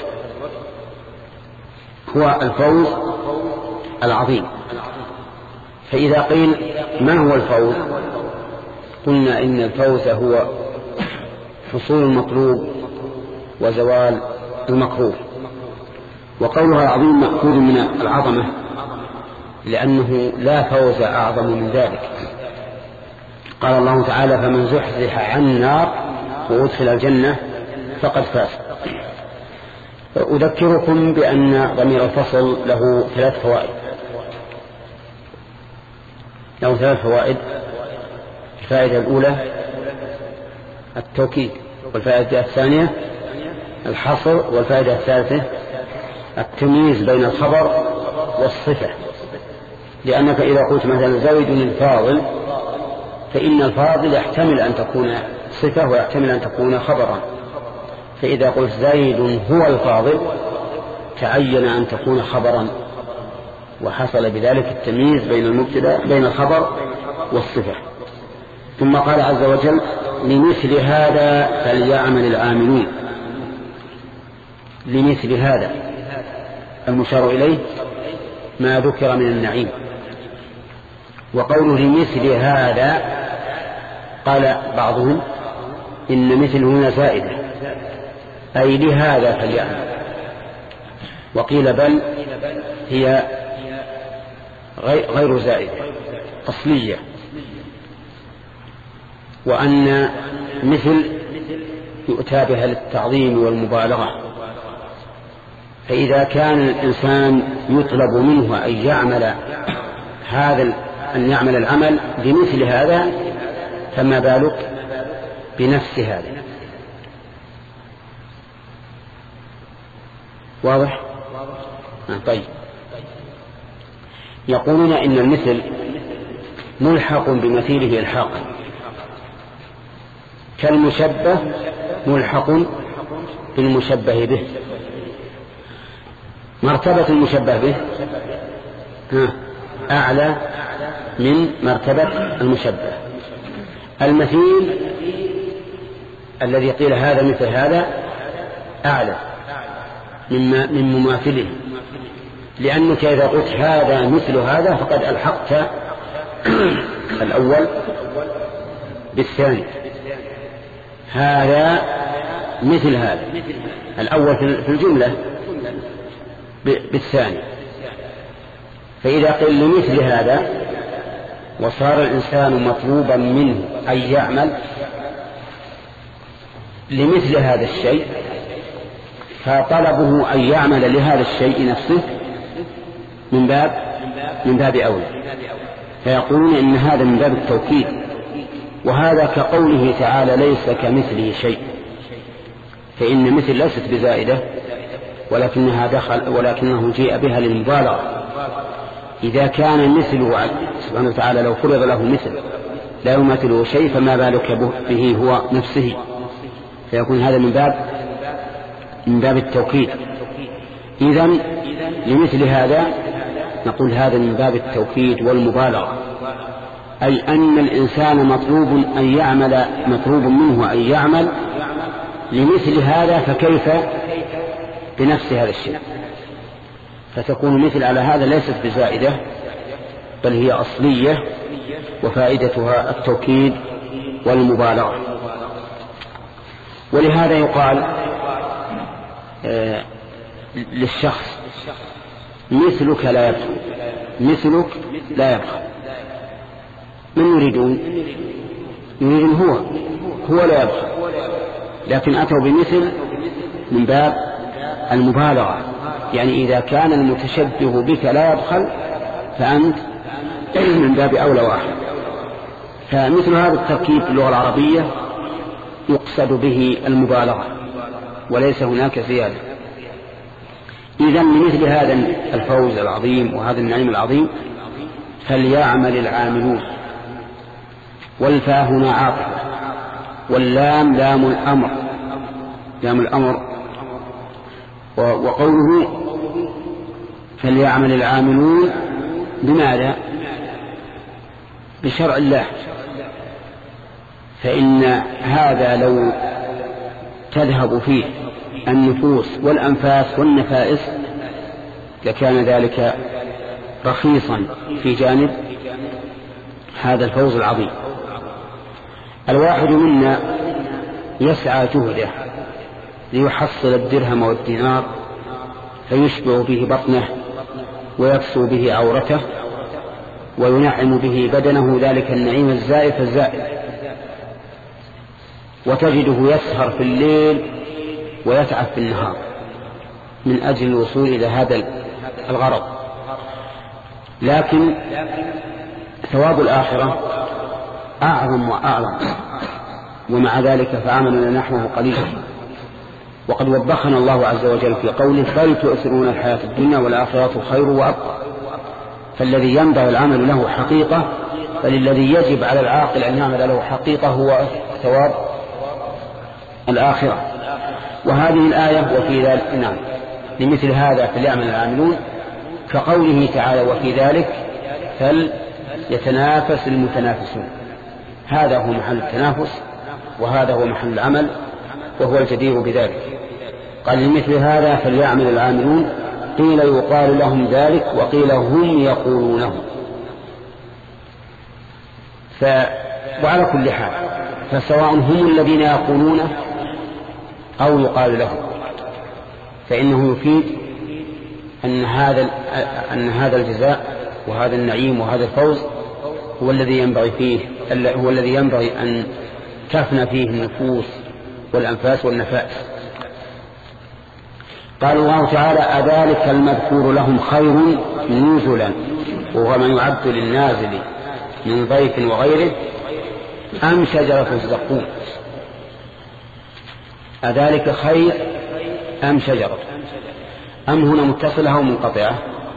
هو الفوز العظيم. فإذا قيل ما هو الفوز؟ قلنا إن الفوز هو حصول المطلوب وزوال المكروه. وقولها العظيم مأخوذ من العظمة، لأنه لا فوز أعظم من ذلك. قال الله تعالى فمن زحزح عن النار وأدخل الجنة فقد فاز. أذكركم بأن ضمير الفصل له ثلاث فوائد له ثلاث فوائد الفائدة الأولى التوكيد، والفائدة الثانية الحصر، والفائدة الثالثة التمييز بين الخبر والصفة. لأنك إذا قلت مثلا زيد الفاضل، فإن الفاضل يحتمل أن تكون صفة ويحتمل أن تكون خبرا. فإذا قلت زيد هو الفاضل تعين أن تكون خبرا، وحصل بذلك التمييز بين المبتدأ بين الخبر والصفة. ثم قال عز وجل لمثل هذا فليعمل العاملون. لمثل هذا المشار إليه ما ذكر من النعيم. وقوله لمثل هذا قال بعضهم إن مثل هنا زائدة أي لهذا فليعمل، وقيل بل هي غير زائدة أصلية، وأن مثل يؤتى بها للتعظيم والمبالغة. فإذا كان الإنسان يطلب منه أن يعمل هذا أن يعمل العمل بمثل هذا فما بالك بنفس هذا. واضح؟ آه طيب. يقولون إن المثل ملحق بمثيله الحاقا، كالمشبه ملحق بالمشبه به. مرتبة المشبه به أعلى من مرتبة المشبه. المثيل الذي قيل هذا مثل هذا أعلى من مماثله، لأنك إذا قلت هذا مثل هذا فقد ألحقت الأول بالثاني. هذا مثل هذا الأول في الجملة بالثاني. فإذا قيل لمثل هذا وصار الإنسان مطلوبا منه أن يعمل لمثل هذا الشيء، فطلبه أن يعمل لهذا الشيء نفسه من باب من باب أولى. فيقولون إن هذا من باب التوكيد، وهذا كقوله تعالى ليس كمثله شيء، فإن مثل ليست بزائدة ولكنها دخل ولكنه جيء بها للمبالغة. إذا كان مثله سبحانه وتعالى لو فرض له مثل لا يماثله شيء فما بالك به هو نفسه، فيكون هذا من باب من باب التوكيد. إذن لمثل هذا نقول هذا من باب التوكيد والمبالغة، أي أن الإنسان مطلوب أن يعمل مطلوب منه أن يعمل لمثل هذا، فكيف بنفس هذا الشيء؟ فتكون مثل على هذا ليست بزائدة بل هي أصلية، وفائدتها التوكيد والمبالغة. ولهذا يقال آه للشخص مثلك لا يبخل، مثلك لا يبخل. من يريدون؟ يريدون هو هو لا يبخل، لكن أتوا بمثل من باب المبالغة. يعني إذا كان المتشبه بك لا يبخل فأنت من باب أولى واحد. فمثل هذا التركيب في اللغة العربية يقصد به المبالغة وليس هناك زيادة. إذن لمثل هذا الفوز العظيم وهذا النعيم العظيم فليعمل العاملون. والفاء هنا عاطفة، واللام لام الأمر، لام الأمر. وقوله فليعمل العاملون بماذا؟ بشرع الله. فإن هذا لو تذهب فيه النفوس والأنفاس والنفائس لكان ذلك رخيصا في جانب هذا الفوز العظيم. الواحد منا يسعى جهده ليحصل الدرهم والدينار فيشبع به بطنه ويكسو به عورته وينعم به بدنه، ذلك النعيم الزائف الزائف. وتجده يسهر في الليل ويتعب في النهار من أجل الوصول إلى هذا الغرض. لكن ثواب الآخرة أعظم وأعظم، ومع ذلك فعملنا نحوه قليلا. وقد وبخنا الله عز وجل في قوله بل تؤثرون الحياة الدنيا والآخرة خير وأبقى. فالذي ينبغي العمل له حقيقة، بل الذي يجب على العاقل أن يعمل له حقيقة هو ثواب الآخرة. وهذه الآية وفي ذلك نعم لمثل هذا فليعمل العاملون، كقوله تعالى وفي ذلك فليتنافس المتنافسون. هذا هو محل التنافس وهذا هو محل العمل وهو الجدير بذلك. قال لمثل هذا فليعمل العاملون. قيل يقال لهم ذلك وقيل هم يقولونه. ف... وعلى كل حال فسواء هم الذين يقولونه أو يقال لهم فإنه يفيد أن هذا أن هذا الجزاء وهذا النعيم وهذا الفوز هو الذي ينبغي فيه هو الذي ينبغي أن تفنى فيه النفوس والأنفاس والنفائس. قال الله تعالى أذلك المذكور لهم خير نزلا وهو من يعد للنازل من ضيف وغيره أم شجرة الزقوم. أذلك خير أم شجرة؟ أم هنا متصلة أو منقطعة؟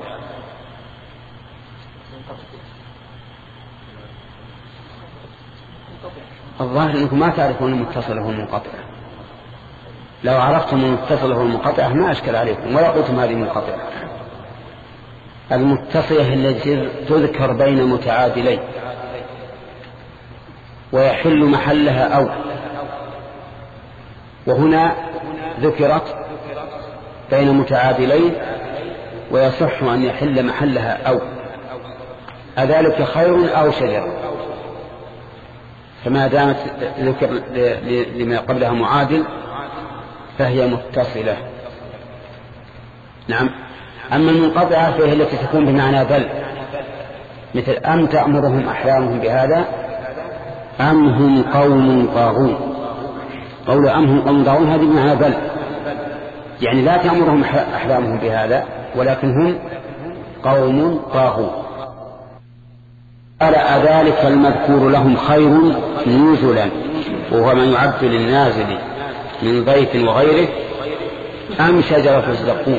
الظاهر أنكم ما تعرفون المتصلة والمنقطعة. لو عرفتم المتصلة والمنقطعة ما أشكل عليكم ولا قلتم هذه منقطعة. المتصلة التي تذكر بين متعادلين ويحل محلها أو، وهنا ذكرت بين متعادلين ويصح أن يحل محلها أو. أذلك خير أو شجر؟ فما دامت ذكر لما قبلها معادل فهي متصلة. نعم. أما المنقطعة فهي التي تكون بمعنى بل، مثل أم تأمرهم أحلامهم بهذا أم هم قوم طاغون. قول أم هم قوم طاغون هذه بمعنى بل، يعني لا تأمرهم أحلامهم بهذا ولكن هم قوم طاغون. قال أذلك المذكور لهم خير نزلا وهو من يعد للنازل من ضيف وغيره أم شجرة الزقوم.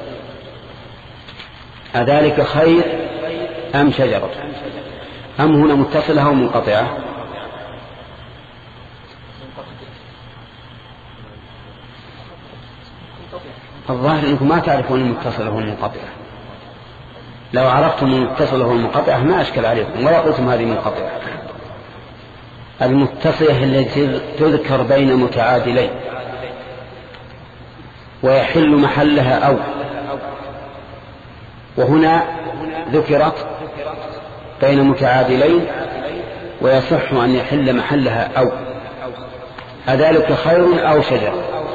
أذلك خير أم شجرة؟ أم هنا متصلة أو منقطعة؟ الظاهر أنكم ما تعرفون المتصلة والمنقطعة. لو عرفتم المتصلة والمنقطعة ما أشكل عليكم ولا قلتم هذه منقطعة. المتصلة التي تذكر بين متعادلين ويحل محلها أو، وهنا ذكرت بين متعادلين ويصح أن يحل محلها أو. أذلك خير أو شجر؟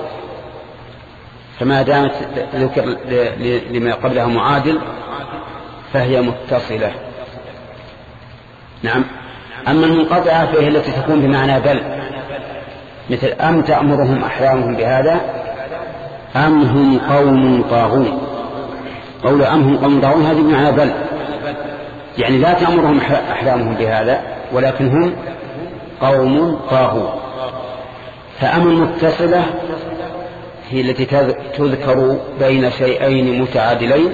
فما دامت ذكر لما قبلها معادل فهي متصلة. نعم. أما المنقطعة فهي التي تكون بمعنى بل، مثل أم تأمرهم أحلامهم بهذا أم هم قوم طاغون. قول أم هم قوم طاغون هذه بمعنى بل، يعني لا تأمرهم أحلامهم بهذا ولكن هم قوم طاغون. فأم المتصلة هي التي تذكر بين شيئين متعادلين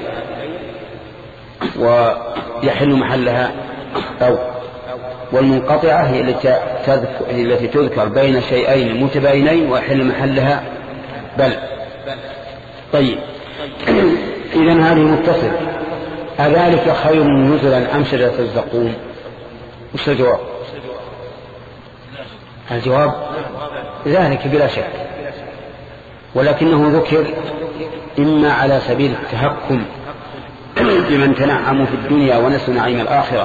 ويحل محلها أو، والمنقطعة هي التي تذكر, هي التي تذكر بين شيئين متباينين ويحل محلها بل. طيب إذن هذه متصلة. أذلك خير نزلا أم شجرة الزقوم؟ وش الجواب؟ الجواب ذلك بلا شك، ولكنه ذكر إما على سبيل التهكم بمن تنعموا في الدنيا ونسوا نعيم الآخرة،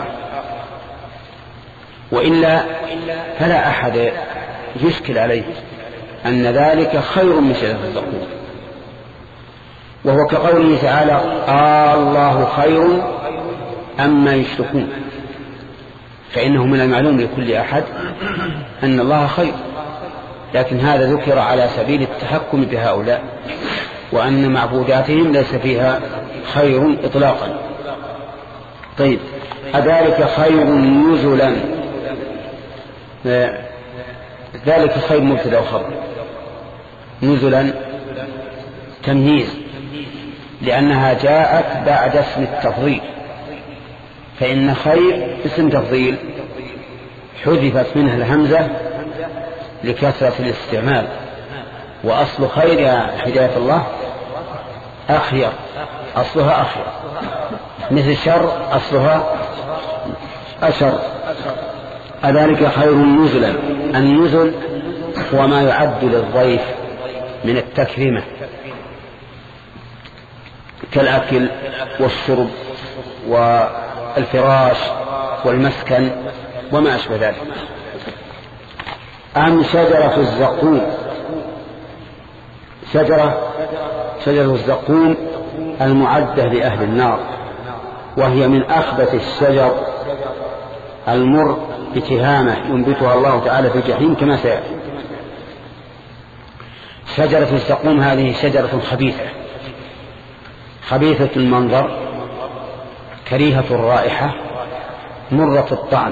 وإلا فلا أحد يشكل عليه أن ذلك خير من شجرة الزقوم. وهو كقوله تعالى آه الله خير أما يشركون، فإنه من المعلوم لكل أحد أن الله خير، لكن هذا ذكر على سبيل التحكم بهؤلاء وأن معبوداتهم ليس فيها خير إطلاقا. طيب أذلك خير نزلا؟ ذلك خير مبتدأ وخبر، نزلا تمييز لأنها جاءت بعد اسم التفضيل، فإن خير اسم تفضيل حذفت منها الهمزة لكثرة الاستعمال، وأصل خير يا هداية الله أخير، أصلها أخير، مثل شر أصلها أشر. أذلك خير نزلا؟ النزل هو ما يعد للضيف من التكريمة كالأكل والشرب والفراش والمسكن وما أشبه ذلك. أم شجرة الزقوم. شجرة شجرة الزقوم المعدة لأهل النار، وهي من أخبث الشجر المر بتهامة ينبتها الله تعالى في الجحيم كما سيأتي. شجرة الزقوم هذه شجرة خبيثة خبيثة المنظر، كريهة الرائحة، مرة الطعم.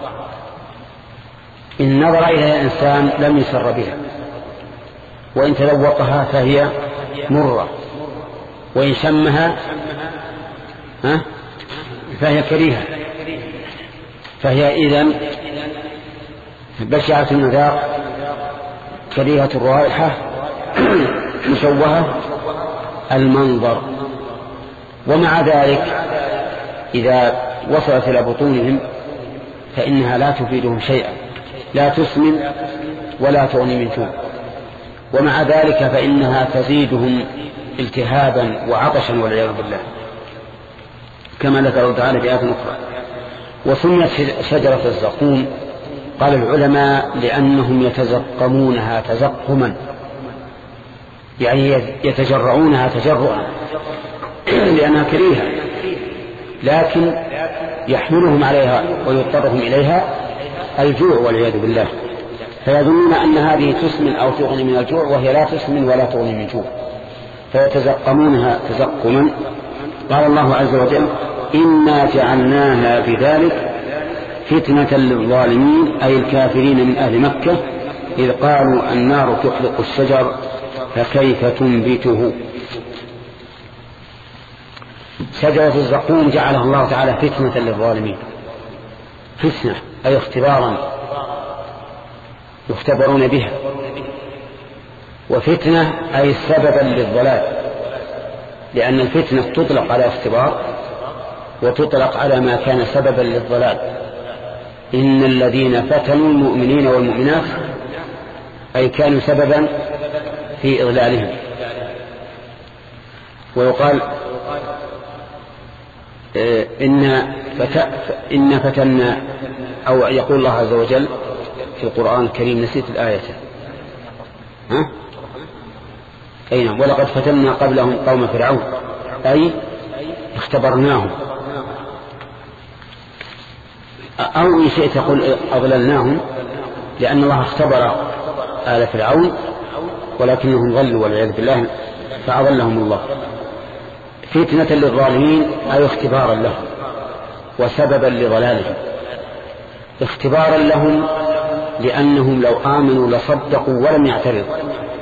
إن نظر إلى الإنسان لم يسر بها، وإن تذوقها فهي مرة، وإن شمها فهي كريهة، فهي إذن بشعة المذاق، كريهة الرائحة، مشوهة المنظر. ومع ذلك إذا وصلت إلى بطونهم فإنها لا تفيدهم شيئا، لا تسمن ولا تغني من جوع، ومع ذلك فإنها تزيدهم التهابا وعطشا والعياذ بالله، كما ذكر تعالى في آية أخرى. وسميت شجرة الزقوم قال العلماء لأنهم يتزقمونها تزقما، يعني يتجرعونها تجرعا لأنها كريهة، لكن يحملهم عليها ويضطرهم إليها الجوع والعياذ بالله، فيظنون أن هذه تسمن أو تغني من الجوع، وهي لا تسمن ولا تغني من جوع، فيتزقمونها تزقما. قال الله عز وجل إنا جعلناها بذلك فتنة للظالمين، أي الكافرين من أهل مكة، إذ قالوا النار تحرق الشجر فكيف تنبته. شجرة الزقوم جعلها الله تعالى فتنة للظالمين، فتنة أي اختبارا يختبرون بها، وفتنة أي سببا للضلال، لأن الفتنة تطلق على اختبار وتطلق على ما كان سببا للضلال. إن الذين فتنوا المؤمنين والمؤمنات أي كانوا سببا في إضلالهم. ويقال إن, فت... إن فتنا، أو يقول الله عز وجل في القرآن الكريم، نسيت الآية، ها؟ أي نعم، ولقد فتنا قبلهم قوم فرعون، أي اختبرناهم، أو إن شئت تقول أضللناهم، لأن الله اختبر آل فرعون ولكنهم ضلوا والعياذ بالله فأضلهم الله. فتنة للظالمين أي اختبارا لهم وسببا لضلالهم، اختبارا لهم لأنهم لو آمنوا لصدقوا ولم يعترضوا،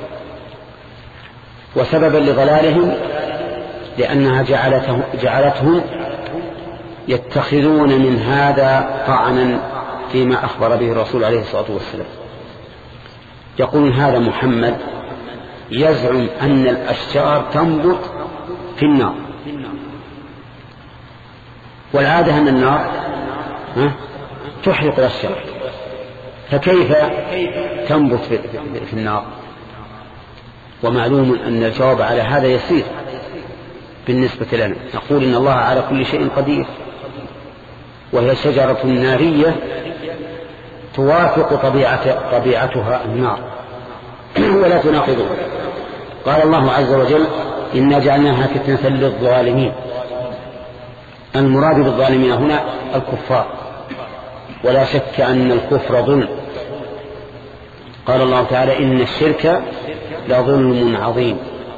وسببا لضلالهم لأنها جعلتهم, جعلتهم يتخذون من هذا طعنا فيما أخبر به الرسول عليه الصلاة والسلام. يقول هذا محمد يزعم أن الأشجار تنبت في النار، والعادة أن النار تحرق الأشجار، فكيف تنبت في النار؟ ومعلوم أن الجواب على هذا يسير بالنسبة لنا، نقول إن الله على كل شيء قدير، وهي شجرة نارية توافق طبيعة طبيعتها النار ولا تناقضه. قال الله عز وجل إنا جعلناها فتنة للظالمين. المراد بالظالمين هنا الكفار، ولا شك أن الكفر ظلم. قال الله تعالى إن الشرك لظلم عظيم.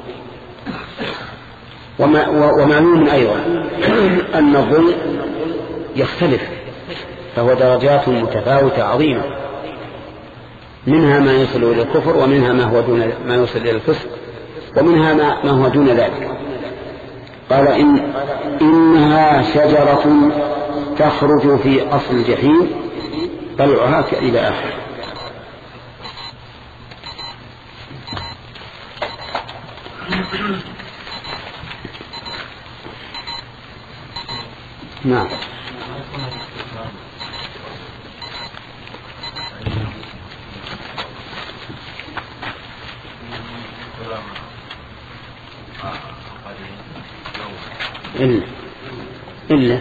ومعلوم أيضا أن الظلم يختلف، فهو درجات متفاوتة عظيمة، منها ما يصل إلى الكفر، ومنها ما هو دون ما يصل إلى الفسق، ومنها ما هو دون ذلك. قال إن إنها شجرة تخرج في أصل الجحيم طلعها إلى آخر. نعم. إلا إلا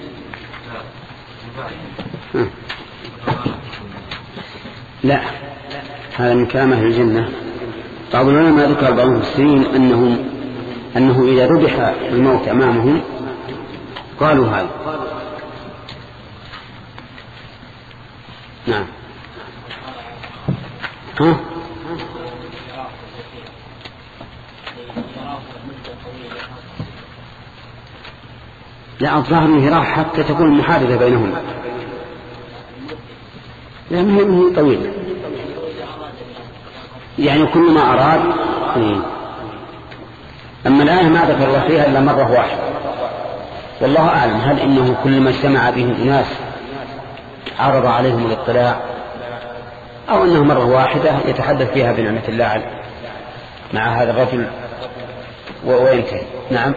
لا، هذا من كلام أهل الجنة. بعض العلماء ذكر بعض المفسرين أنهم أنه إذا ربح الموت أمامهم قالوا هذا. نعم. ها؟ لا، الظاهر أنه راح حتى تكون المحادثة بينهم، لا مهم طويل يعني كل ما أراد. أما الآية ما ذكر الله فيها إلا مرة واحدة، والله أعلم هل إنه كل ما اجتمع بهم أناس عرض عليهم الاطلاع، أو أنه مرة واحدة يتحدث فيها بنعمة الله مع هذا الرجل وينتهي. نعم.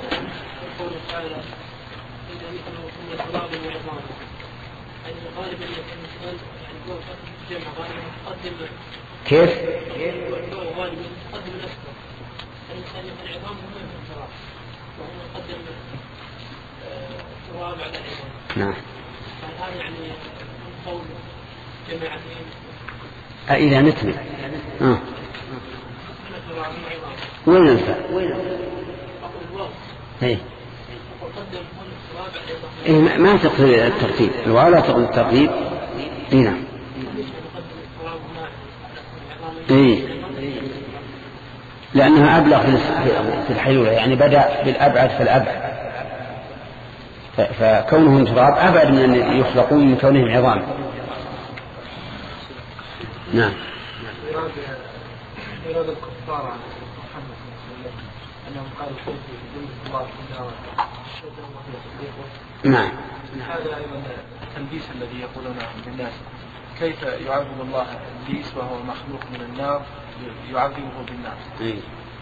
كيف؟ نعم. إذا نتمع آه. وين ننفع؟ إيه إيه ما تقصد الترتيب، الواو لا تقصد الترتيب. إيه نعم. إيه لأنها أبلغ في الحيولة، يعني بدأ بالأبعد فالأبعد، فكونهم تراب أبعد من أن يخلقون من كونهم عظام. نعم. إرادة الكفار عن محمد صلى الله عليه وسلم أنهم قالوا كيف يقول الله في النار نعم. هذا أيضا التلبيس الذي يقولونه الناس، كيف يعذب الله إبليس وهو مخلوق من النار يعذبه بالنار. إيه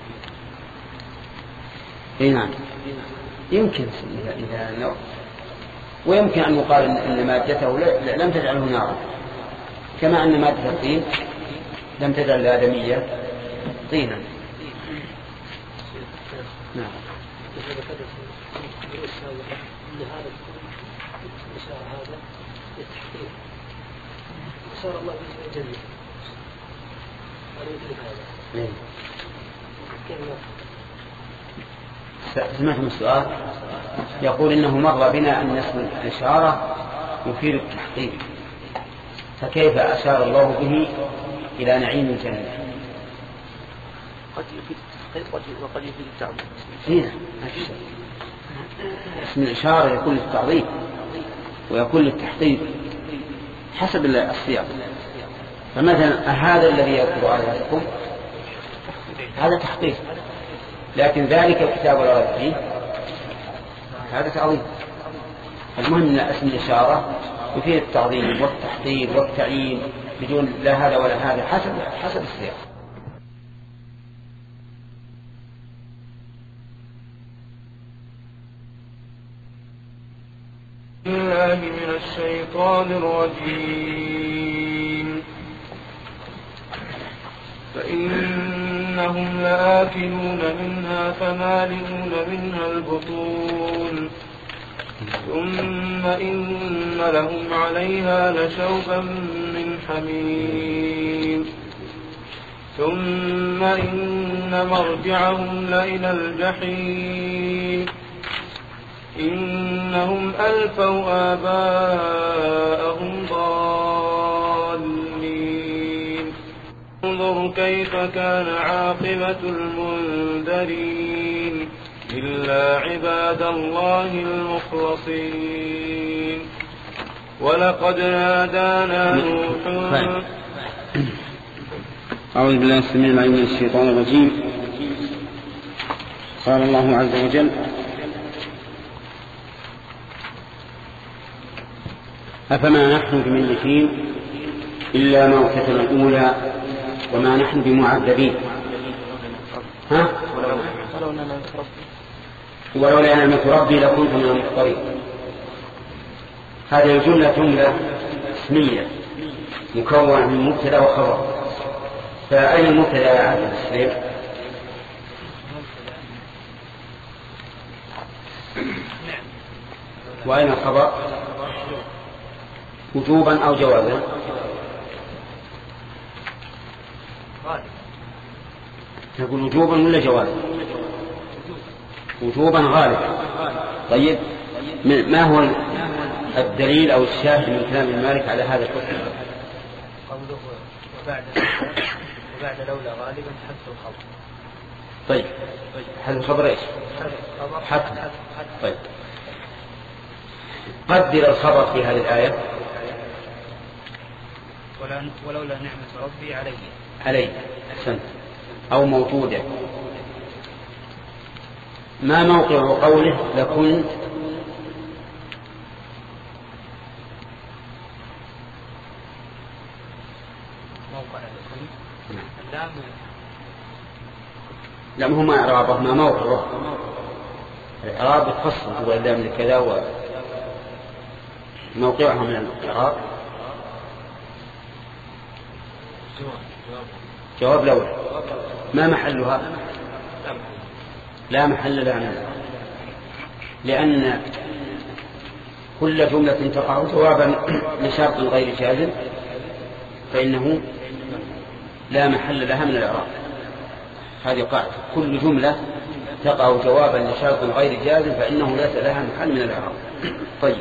إيه نعم. يمكن إذا نوع، ويمكن أن يقال أن مادته لم تجعله نارا، كما أن مادة الطين لم تجعل الآدمية طينا. نعم. صار الله في الجنة. سمعتم السؤال؟ يقول إنه مر بنا أن اسم الإشارة يفيد التحقيق، فكيف أشار الله به إلى نعيم الجنة؟ قد يفيد التحقيق وقد يفيد التعظيم. هنا اسم الإشارة يكون للتعظيم ويكون للتحقيق حسب السياق. فمثلا هذا الذي يذكر آياتكم هذا تحقيق، لكن ذلك الكتاب لا ريب فيه هذا تعظيم. المهم أن اسم الإشارة يفيد التعظيم والتحقيق والتعيين بدون لا هذا ولا هذا، حسب حسب السياق. الله من الشيطان الرجيم. فإنهم لآكلون منها فمالئون منها البطون ثم إن لهم عليها لشوبا من حميم ثم إن مرجعهم لإلى الجحيم إنهم ألفوا آباءهم ضالين انظر كيف كان عاقبة المنذرين إلا عباد الله المخلصين ولقد نادانا نوح. أعوذ بالله السميع العليم من الشيطان الرجيم. قال الله عز وجل: أفما نحن بميتين إلا موتتنا الأولى وما نحن بمعذبين. ها؟ ولولا نعمة ربي لكنت من المحضرين. هذه الجملة جملة اسمية مكونة من مبتدأ وخبر، فأي مبتدأ يا عبد السليم؟ وأين الخبر؟ وجوبا أو جوازا؟ تقول وجوبا ولا جوازا؟ وجوبا غالبا. طيب ما هو الدليل أو الشاهد من كلام المالك على هذا الحكم؟ قوله وبعد وبعد لولا غالبا حذف الخبر. طيب حذف الخبر ايش؟ حتم. طيب قدر الخبر في هذه الآية. ولولا نعمة ربي علي. علي أحسنت. أو موجودة. ما موقع قوله لكنت موقع لكنت اللام لا هو ما إعرابه ما موقعه. الإعراب يتفصل هو اللام لكذا وموقعها من الإعراب. جواب لولا. ما محلها؟ لا محل لها من الإعراب، لأن كل جملة تقع جوابا لشرط غير جازم فإنه لا محل لها من الإعراب. هذه قاعدة، كل جملة تقع جوابا لشرط غير جازم فإنه ليس لها محل من الإعراب. طيب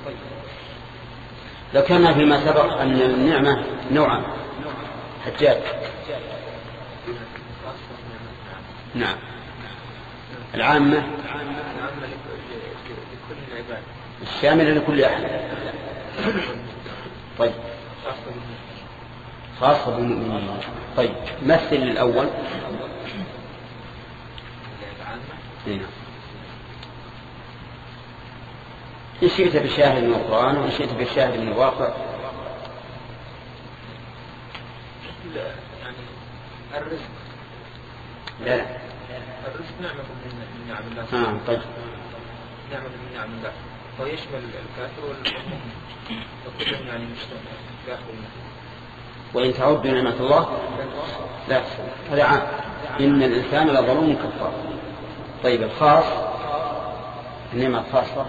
ذكرنا فيما سبق أن النعمة نوعان. حجاج. نعم. العامة الشاملة لكل أحد. طيب خاصة بالمؤمنين. طيب مثل الأول. هنا إن شئت بشاهد من القرآن وإن شئت بشاهد من الواقع. يعني الرزق لا لا الرزق نعمة من نعم الله. آه طيب نعمة من نعم الله ويشمل الكافر والمؤمن وكلهم يعني مشتمل داخل. وإن تعدوا نعمة الله لا هذا عام. إن الإنسان لظلوم كفار. طيب الخاص النعمة الخاصة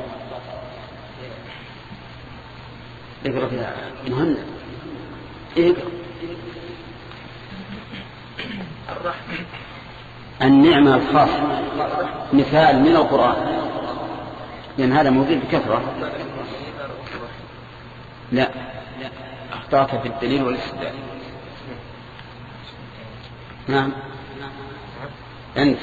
اقرأ فيها مهند. اقرأ الرحمة. النعمة الخاصة مثال من القرآن لأن هذا موجود بكثرة. لا أخطأت في الدليل والاستدلال. نعم أنت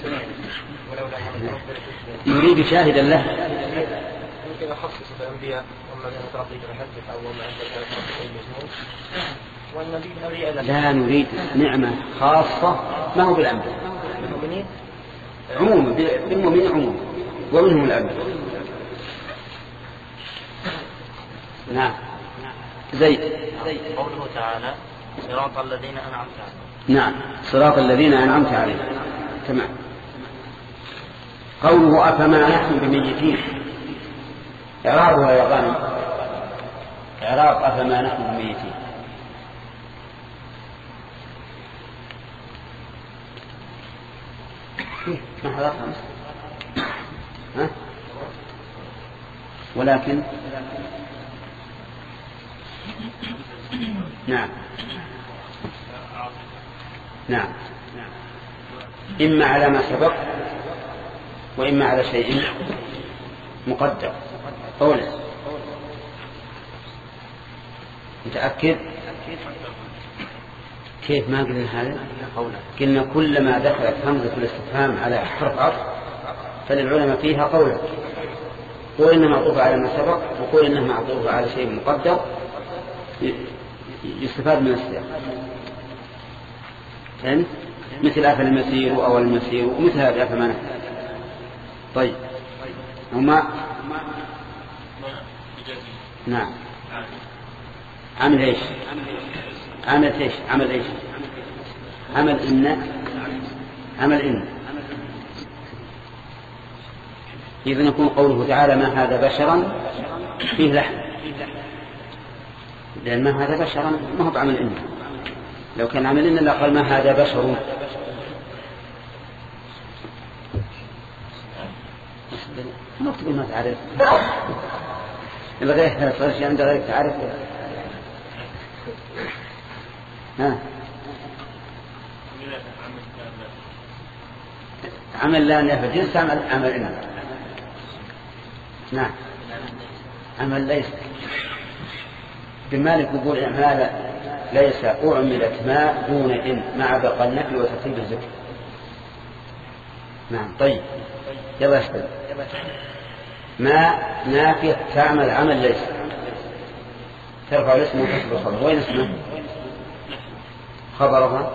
يريد شاهدا له. يمكن أخصص الأنبياء وما كانت ربك لحدث أو وما أنت كانت ربك المجنون والنبي نبي. لا نريد نعمة خاصة ما هو بالأنبياء المؤمنين عموما بالمؤمنين عموما ومنهم الأنبياء. نعم زي قوله تعالى صراط الذين أنعمت عليهم. نعم صراط الذين أنعمت عليهم. تمام. قوله أفما نحن بميتين. إعرابها يا غانم. إعراب أفما نحن بميتين. ما هذا خمس. ها ولكن نعم نعم إما على ما سبق وإما على شيء مقدر. أولا متأكد كيف ما قلنا هذا؟ قلنا كلما دخلت همزة الاستفهام على حرف عطف فللعلماء فيها قولا. قول إنها معطوفة على ما سبق وقول إنها معطوفة على شيء مقدر يستفاد من السياق. فهمت؟ مثل أفل المسير أو المسير ومثل هذا أفل ما نحن. طيب وما نعم عمل ايش؟ عمل ايش؟ عمل ايش؟ عمل إن عمل إن إذا يكون قوله تعالى ما هذا بشرا فيه لحن لأن ما هذا بشرا ما هو بعمل إن. لو كان عمل إن لقال ما هذا بشر. ما تقول ما تعرف الغير صار شيء عند غيرك تعرف. ها عمل لا نافع جنس عمل عمل إنه نعم عمل ليس بمالك يقول أعمال ليس أعملت ما دون إن مع بقى النفي وترتيب الذكر. نعم طيب يلا اشتغل. ما نافية تعمل عمل ليس ترفع الاسم وتصل الخبر. وين اسمه خبرها؟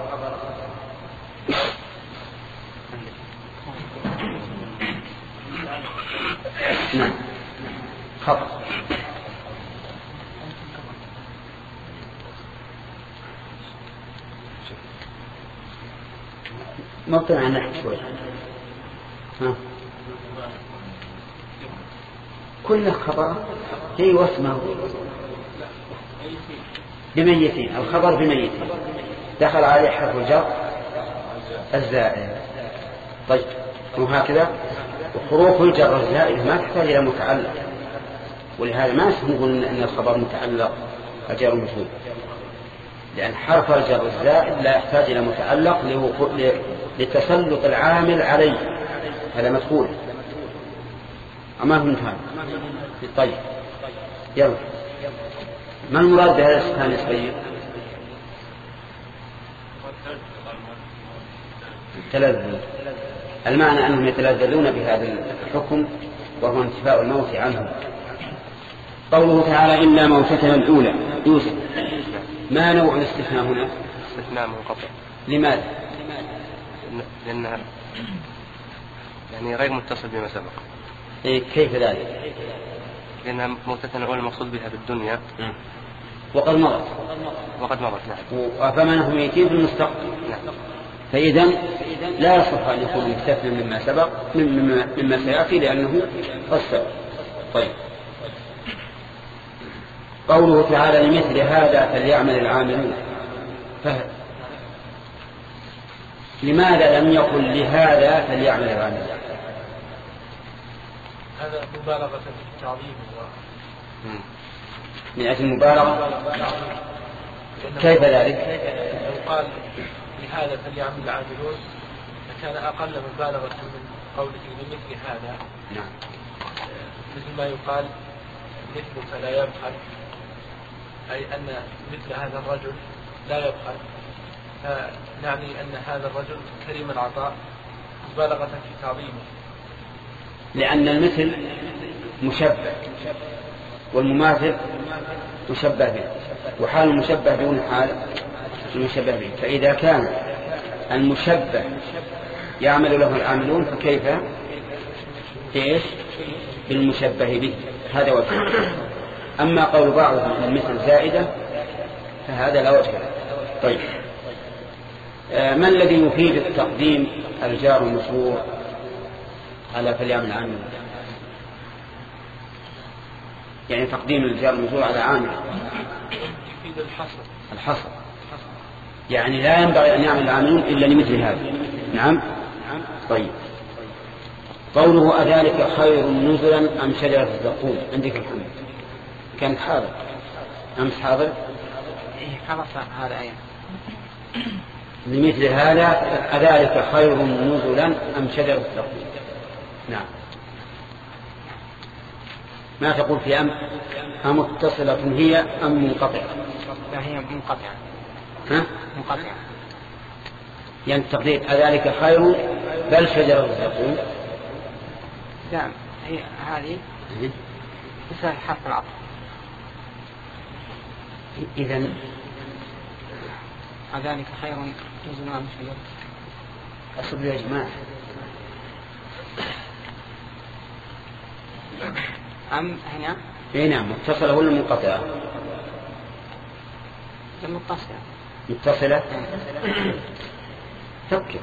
نعم خبر موطن عن نحن شوي. ها كل خبر هي واسمه بميتين. الخبر بميتين دخل عليه حرف الجر الزائد. طيب وهكذا وحروف الجر الزائد ما تحتاج إلى متعلق، ولهذا ما نقول أن الخبر متعلق الجر مجهول، لأن حرف الجر الزائد لا يحتاج إلى متعلق لتسلط العامل عليه، هذا مدخول. أما فهمت هذا؟ طيب يلا ما المراد بهذا السكان الصغير؟ تلذذ. المعنى أنهم يتلذذون بهذا الحكم وهو انتفاء الموت عنهم. قوله تعالى إلا موتتنا الأولى. يوسف ما نوع الاستثناء هنا؟ استثناء منقطع. لماذا؟ لأنها يعني غير متصل بما سبق. إيه كيف ذلك؟ لأنها موتتنا الأولى المقصود بها بالدنيا م. وقد مضت وقد مضت نعم. فمنهم ميتين في المستقبل نعم. فإذا لا يصح أن يكون مستثنى مما سبق مما, مما سيأتي لأنه قد سبق. طيب قوله تعالى لمثل هذا فليعمل العاملون. فهد لماذا لم يقل لهذا فليعمل العاملون؟ هذا مبالغة في التعظيم من أجل المبالغة. كيف ذلك؟ لو قال لهذا فليعمل العاملون لكان أقل مبالغة من قوله لمثل هذا. نعم. مثل ما يقال مثل فلا يبخل، أي أن مثل هذا الرجل لا يبخل، فنعني أن هذا الرجل كريم العطاء مبالغة في تعظيمه، لأن المثل مشبه والمماثل مشبه به، وحال المشبه دون حال المشبه به. فإذا كان المشبه يعمل له العاملون فكيف إيش بالمشبه به؟ هذا وجه. أما قول بعضهم المثل زائدة فهذا لا وجه له. طيب آه ما الذي يفيد التقديم الجار والمجرور على فليعمل العامل؟ يعني تقديم الجار والمجرور على عامل يفيد الحصر. الحصر يعني لا ينبغي أن يعمل العاملون إلا لمثل هذا. نعم. طيب قوله أذلك خير نزلا أم شجرة الزقوم؟ عندك الحمد كانت حاضر أمس حاضر إيه خلاص هذا أيه. لمثل هذا أذلك خير نزلا أم شجرة الزقوم؟ نعم. ما تقول في أم أمتصلة هي أم منقطعة؟ لا هي منقطعة. ها؟ منقطعة. يعني التقدير أذلك خير بل شجرة الزقوم. نعم هي هذه مثل حرف العطف. إذن أذلك خير نزل أم شجرة. أصل يا جماعة أم هنا إيه نعم متصلة ولا منقطعة؟ متصلة. متصلة. فكر.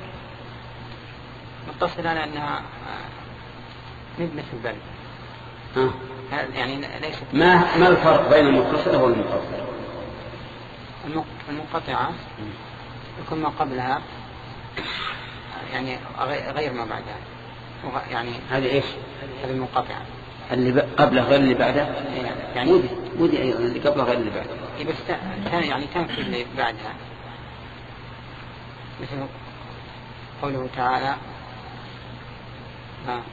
متصلة لأنها من مثل بل. ها. يعني ليست. ما ما الفرق بين المتصلة والمنقطعة؟ المنقطعة يكون ما قبلها يعني غير ما بعدها. يعني هذه إيش؟ هذه المنقطعة اللي قبله غير اللي بعده. يعني ودي ودي أيضا اللي قبله غير اللي بعده. بس يعني تنفي اللي بعدها، مثل قوله تعالى آه.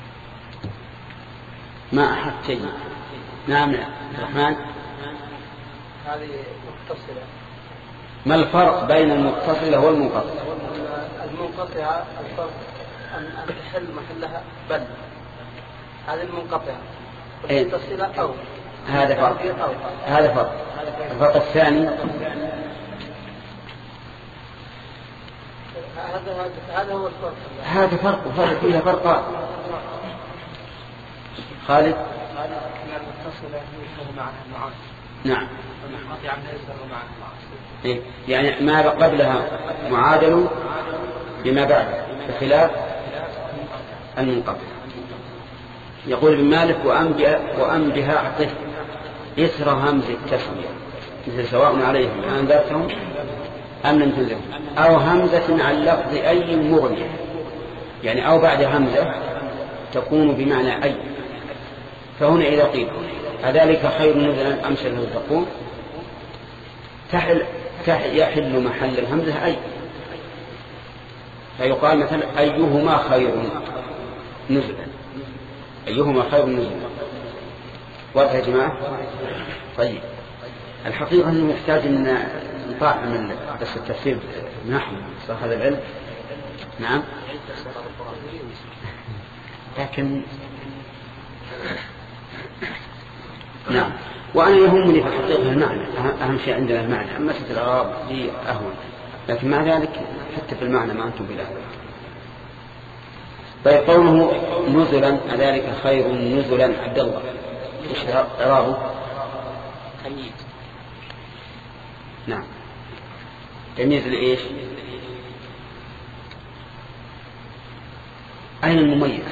ما أحد شيء. نعم الرحمن. هذه متصلة. ما الفرق بين المتصلة والمنقطعة؟ المنقطعة الفرق أن تحل محلها بل، هذه المنقطعة. المتصلة أو هذا فرق. هذا فرق. الفرق الثاني هذا هذا هو الفرق. هذا فرق وفرق فيها فرقان. خالد. المتصلة يشبه معنى المعاصي. نعم. والمنقطعة يشبه معنى المعاصي. إيه؟ يعني ما قبلها معادل بما بعده بخلاف المنقطع. يقول ابن مالك وأم بها أعطه إسر همز التسوية، مثل سواء عليهم أنذرتهم أم لم تنذرهم، أو همزة عن لفظ أي مغنية، يعني أو بعد همزة تكون بمعنى أي. فهنا إذا قيل أذلك خير نزلا أم شر تقول تحل يحل محل الهمزة أي، فيقال مثلا أيهما خير نزلا، أيهما خير نزلا. واضح يا جماعة؟ طيب الحقيقة أنه يحتاج أن نطاع من بس التفسير نحن صح هذا العلم. نعم لكن نعم. وأنا يهمني في الحقيقة المعنى، أهم شيء عندنا المعنى، أما ست الأغراض دي أهون، لكن مع ذلك حتى في المعنى ما أنتم بلا. طيب قوله نزلا أذلك خير نزلا عبد الله وش إعرابه؟ تمييز. نعم تمييز لإيش؟ أين المميز؟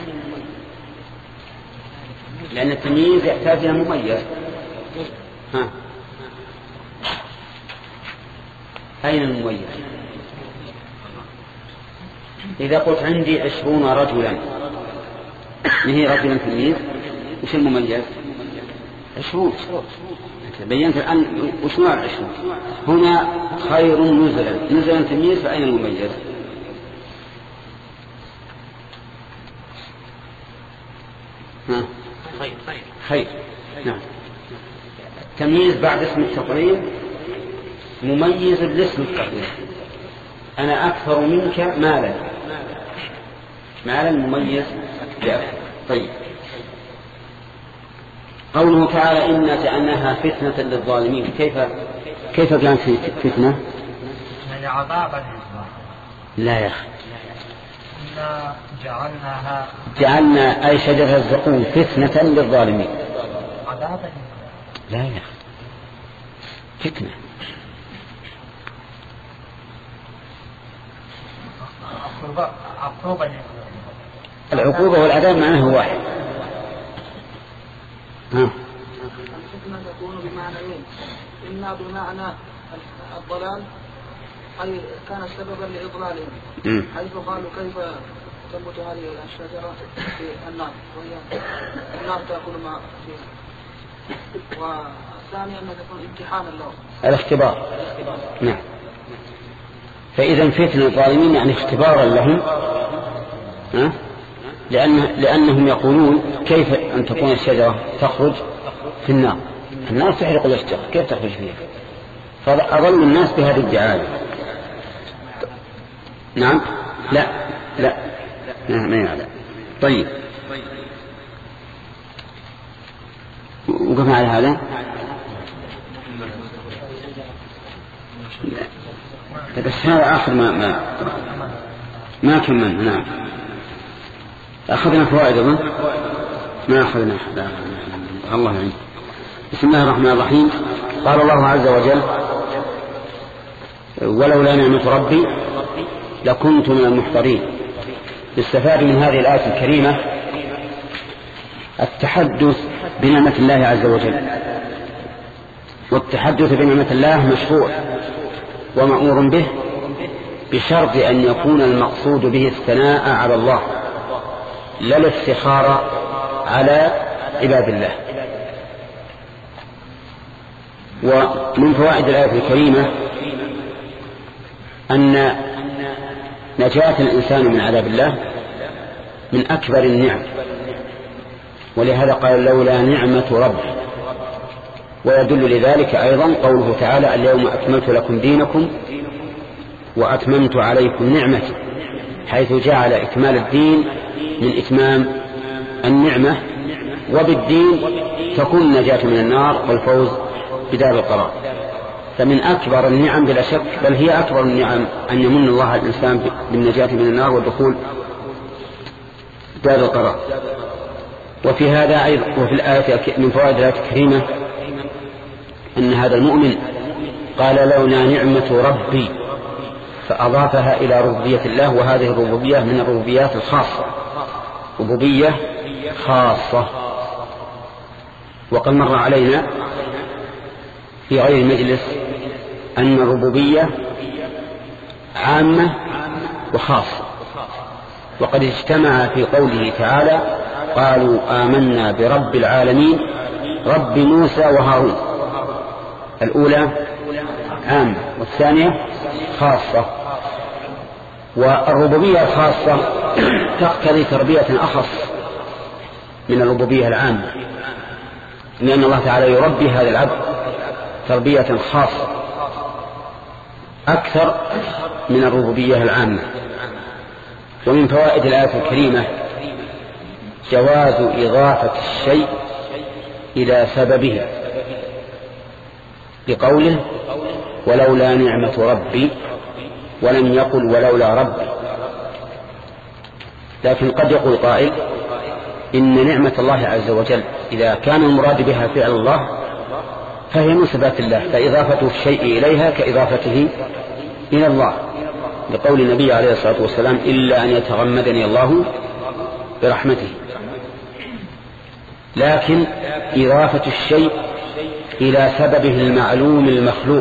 لأن التمييز يحتاج إلى مميز. ها أين المميز؟ إذا قلت عندي عشرون رجلا ما هي رجلا تمييز؟ وش المميز؟ عشرون. بينت الآن وش نوع العشرون؟ هنا خير نزلا، نزلا تمييز، فأين المميز؟ ها خير خير خير. نعم تمييز بعد اسم التقريب مميز لاسم التقريب. أنا أكثر منك مالا، مالا مميز لأكثر. طيب قوله تعالى إنا جعلناها فتنة للظالمين، كيف كيف كانت فتنة؟ يعني عذابا. لا يا أخي إنا جعلناها جعلنا أي شجرة الزقوم فتنة للظالمين. عذابا. لا يا أخي فتنة. عقوبة. العقوبة والعذاب معناه واحد. ها الفتنة تكون بمعنيين، إما بمعنى الضلال أي كان سببا لإضلالهم، حيث قالوا كيف تنبت هذه الشجرة في النار وهي النار تأكل ما فيها. والثاني أن تكون امتحانا لهم، الاختبار. نعم فإذا فتنة الظالمين يعني اختبارا لهم، ها؟ لأن لأنهم يقولون كيف أن تكون الشجرة تخرج في النار، النار تحرق الأشجار كيف تخرج فيها؟ فأضل الناس بهذه الدعاية. نعم لا لا ما يعلم. طيب وقفنا على هذا. لا بس هذا آخر ما ما ما كملنا. نعم أخذنا فوائد ما ما أخذنا لا الله يعين. بسم الله الرحمن الرحيم. قال الله عز وجل ولولا نعمة ربي لكنت من المحضرين. يستفاد من هذه الآية الكريمة التحدث بنعمة الله عز وجل، والتحدث بنعمة الله مشروع ومأمور به بشرط أن يكون المقصود به الثناء على الله لا الافتخار على عباد الله. ومن فوائد الآية الكريمة أن نجاة الإنسان من عذاب الله من أكبر النعم، ولهذا قال لولا نعمة ربي. ويدل لذلك أيضا قوله تعالى اليوم أكملت لكم دينكم وأتممت عليكم نعمتي، حيث جعل إكمال الدين من إتمام النعمة، وبالدين تكون النجاة من النار والفوز بدار القرار. فمن أكبر النعم بلا شك، بل هي أكبر النعم أن يمن الله على الإنسان بالنجاة من النار والدخول دار القرار. وفي هذا أيضا وفي الآية من فوائد الآية الكريمة أن هذا المؤمن قال لولا نعمة ربي، فأضافها إلى ربوبية الله، وهذه الربوبية من الربوبيات الخاصة، ربوبية خاصة. وقد مر علينا في غير المجلس أن الربوبية عامة وخاصة، وقد اجتمع في قوله تعالى قالوا آمنا برب العالمين رب موسى وهارون. الأولى عامة والثانية خاصة. والربوبية الخاصة تقتضي تربية أخص من الربوبية العامة، لأن الله تعالى يربي هذا العبد تربية خاصة أكثر من الربوبية العامة. ومن فوائد الآية الكريمة جواز إضافة الشيء إلى سببه، بقوله ولولا نعمة ربي، ولم يقل ولولا ربي. لكن قد يقول قائل إن نعمة الله عز وجل إذا كان المراد بها فعل الله فهي من صفات الله، فإضافة الشيء إليها كإضافته إلى الله، لقول النبي عليه الصلاة والسلام إلا أن يتغمدني الله برحمته. لكن إضافة الشيء إلى سببه المعلوم المخلوق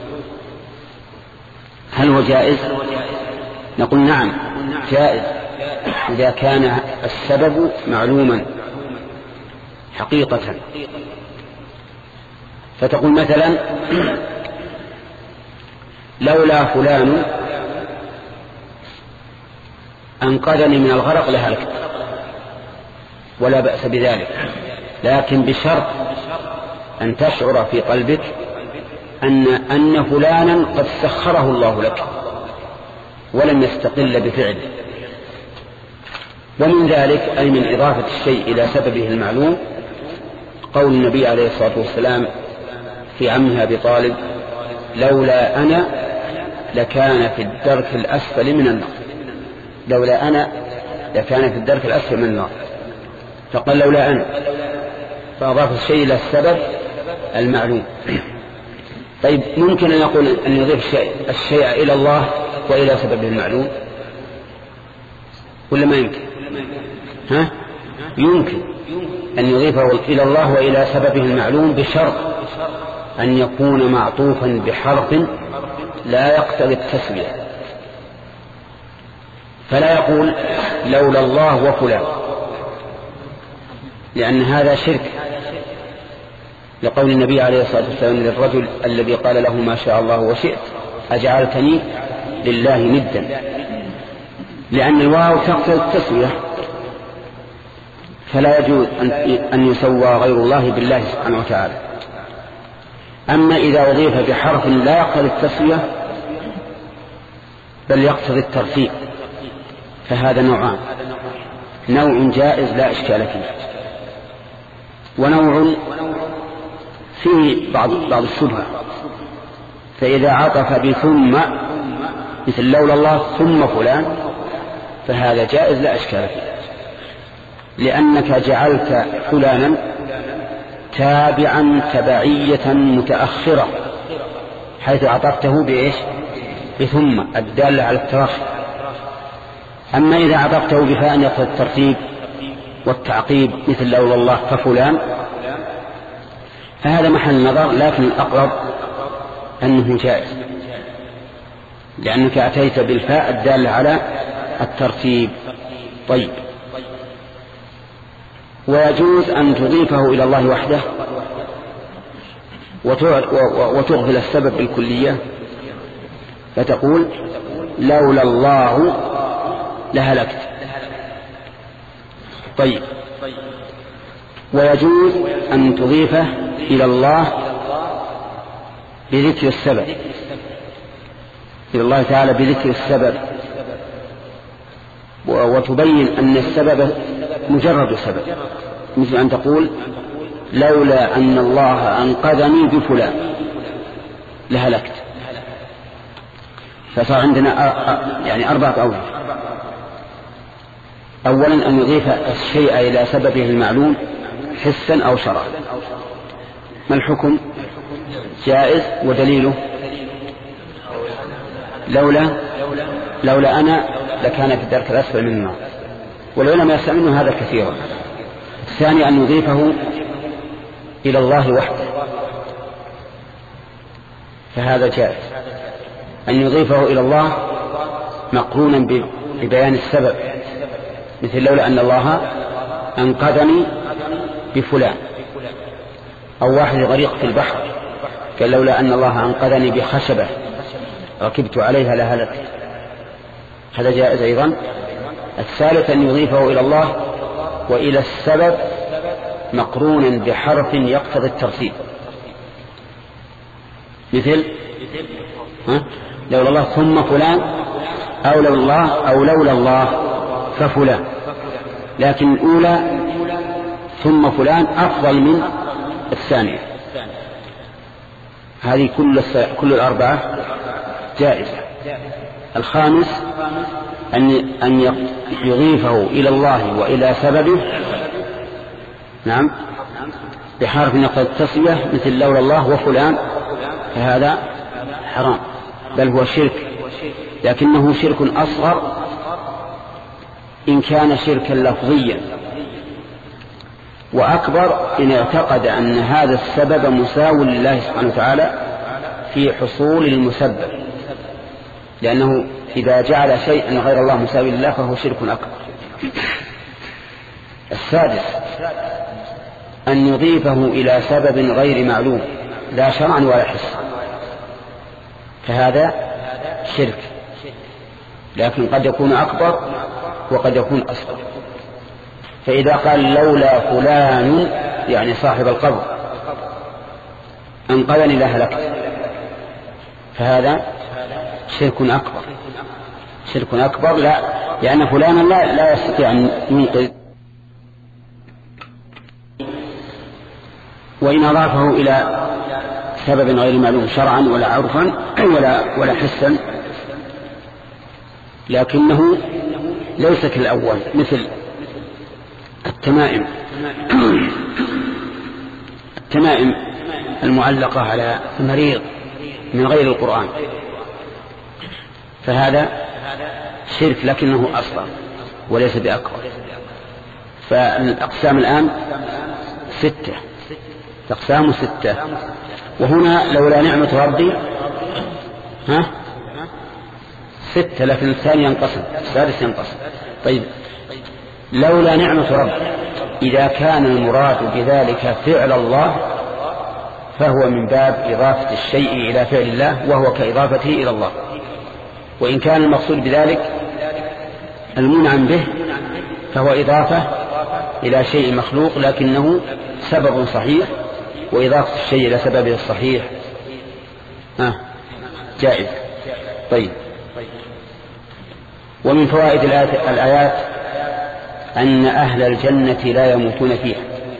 هل هو جائز؟ نقول نعم جائز إذا كان السبب معلوما حقيقة. فتقول مثلا لولا فلان أنقذني من الغرق لهلكت، ولا بأس بذلك، لكن بشرط أن تشعر في قلبك أن, أن فلانا قد سخره الله لك ولم يستقل بفعله. ومن ذلك أي من إضافة الشيء إلى سببه المعلوم قول النبي عليه الصلاة والسلام في عمه أبي طالب لولا أنا لكان في الدرك الأسفل من النار، لولا أنا لكان في الدرك الأسفل من النار، فقال لولا أنا، فأضاف الشيء إلى السبب المعلوم. طيب ممكن أن يقول أن يضيف الشيء, الشيء إلى الله وإلى سببه المعلوم ولا ما يمكن؟ ها؟ يمكن أن يضيفه إلى الله وإلى سببه المعلوم بشرط أن يكون معطوفا بحرف لا يقتضي التسوية. فلا يقول لولا الله وفلان، لأن هذا شرك، لقول النبي عليه الصلاة والسلام للرجل الذي قال له ما شاء الله وشئت أجعلتني لله ندا، لأن الواو تقتضي التسوية، فلا يجوز أن يسوى غير الله بالله سبحانه وتعالى. أما إذا أضيف بحرف لا يقتضي التسوية بل يقتضي الترتيب فهذا نوعان، نوع جائز لا إشكال فيه، ونوع فيه بعض بعض الشبهة. فإذا عطف بثم مثل لولا الله ثم فلان فهذا جائز لا إشكال فيه، لأنك جعلت فلانا تابعا تبعية متأخرة حيث عطفته بإيش؟ بثم الدالة على التراخي. أما إذا عطفته بفاء يقتضي الترتيب والتعقيب مثل لولا الله ففلان فهذا محل نظر، لكن الأقرب أنه جائز، لأنك أتيت بالفاء الدالة على الترتيب. طيب ويجوز أن تضيفه إلى الله وحده وتغفل السبب بالكلية، فتقول لولا الله لهلكت. طيب، ويجوز أن تضيفه إلى الله بذكر السبب، إلى الله تعالى بذكر السبب، وتبين أن السبب مجرد سبب، مثل أن تقول لولا أن الله أنقذني بفلان لهلكت. فصار عندنا يعني أربعة أوجه. أولا أن يضيف الشيء إلى سببه المعلوم حسا أو شرعا. ما الحكم؟ جائز. ودليله لولا لولا أنا لكان في الدرك الأسفل من النار، والعلماء يستعملون هذا كثيرا. الثاني أن يضيفه إلى الله وحده، فهذا جائز. أن يضيفه إلى الله مقرونا ببيان السبب، مثل لولا أن الله أنقذني بفلان، أو واحد غريق في البحر قال لولا أن الله أنقذني بخشبة ركبت عليها لهلكت، هذا جائز أيضا. الثالث أن يضيفه إلى الله وإلى السبب مقرونا بحرف يقتضي الترتيب، مثل ها؟ لولا الله ثم فلان، أو لولا الله أو لولا الله ففلان. لكن الأولى ثم فلان أفضل من الثانية. هذه كل كل الأربعة جائزة. الخامس أن أن يضيفه إلى الله وإلى سببه نعم بحرف يقتضي التسوية، مثل لولا الله وفلان، فهذا حرام، بل هو شرك، لكنه شرك أصغر إن كان شركا لفظيا، وأكبر إن اعتقد أن هذا السبب مساو لله سبحانه وتعالى في حصول المسبب، لأنه إذا جعل شيئا غير الله مساوي لله فهو شرك أكبر. السادس أن يضيفه إلى سبب غير معلوم لا شرعا ولا حسا، فهذا شرك، لكن قد يكون أكبر وقد يكون أصغر. فإذا قال لولا فلان يعني صاحب القبر أنقذني لهلكت، فهذا شرك أكبر، شرك أكبر، لا، لأن فلانا لا, لا يستطيع أن ينقذ. وإن أضافه إلى سبب غير معلوم شرعا ولا عرفا ولا, ولا حسا، لكنه ليس كالأول، مثل التمائم التمائم المعلقة على المريض من غير القرآن، فهذا شرك لكنه أصغر وليس بأكبر. فالأقسام الآن ستة، أقسام ستة. وهنا لولا نعمة ربي ها ستة، لكن الثاني ينقسم، السادس ينقسم. طيب، لولا نعمة ربي إذا كان المراد بذلك فعل الله فهو من باب إضافة الشيء إلى فعل الله، وهو كإضافته إلى الله. وإن كان المقصود بذلك المنعم به فهو إضافة إلى شيء مخلوق لكنه سبب صحيح، وإضافة الشيء إلى سببه الصحيح آه جائز. طيب، ومن فوائد الآيات أن أهل الجنة لا يموتون فيها،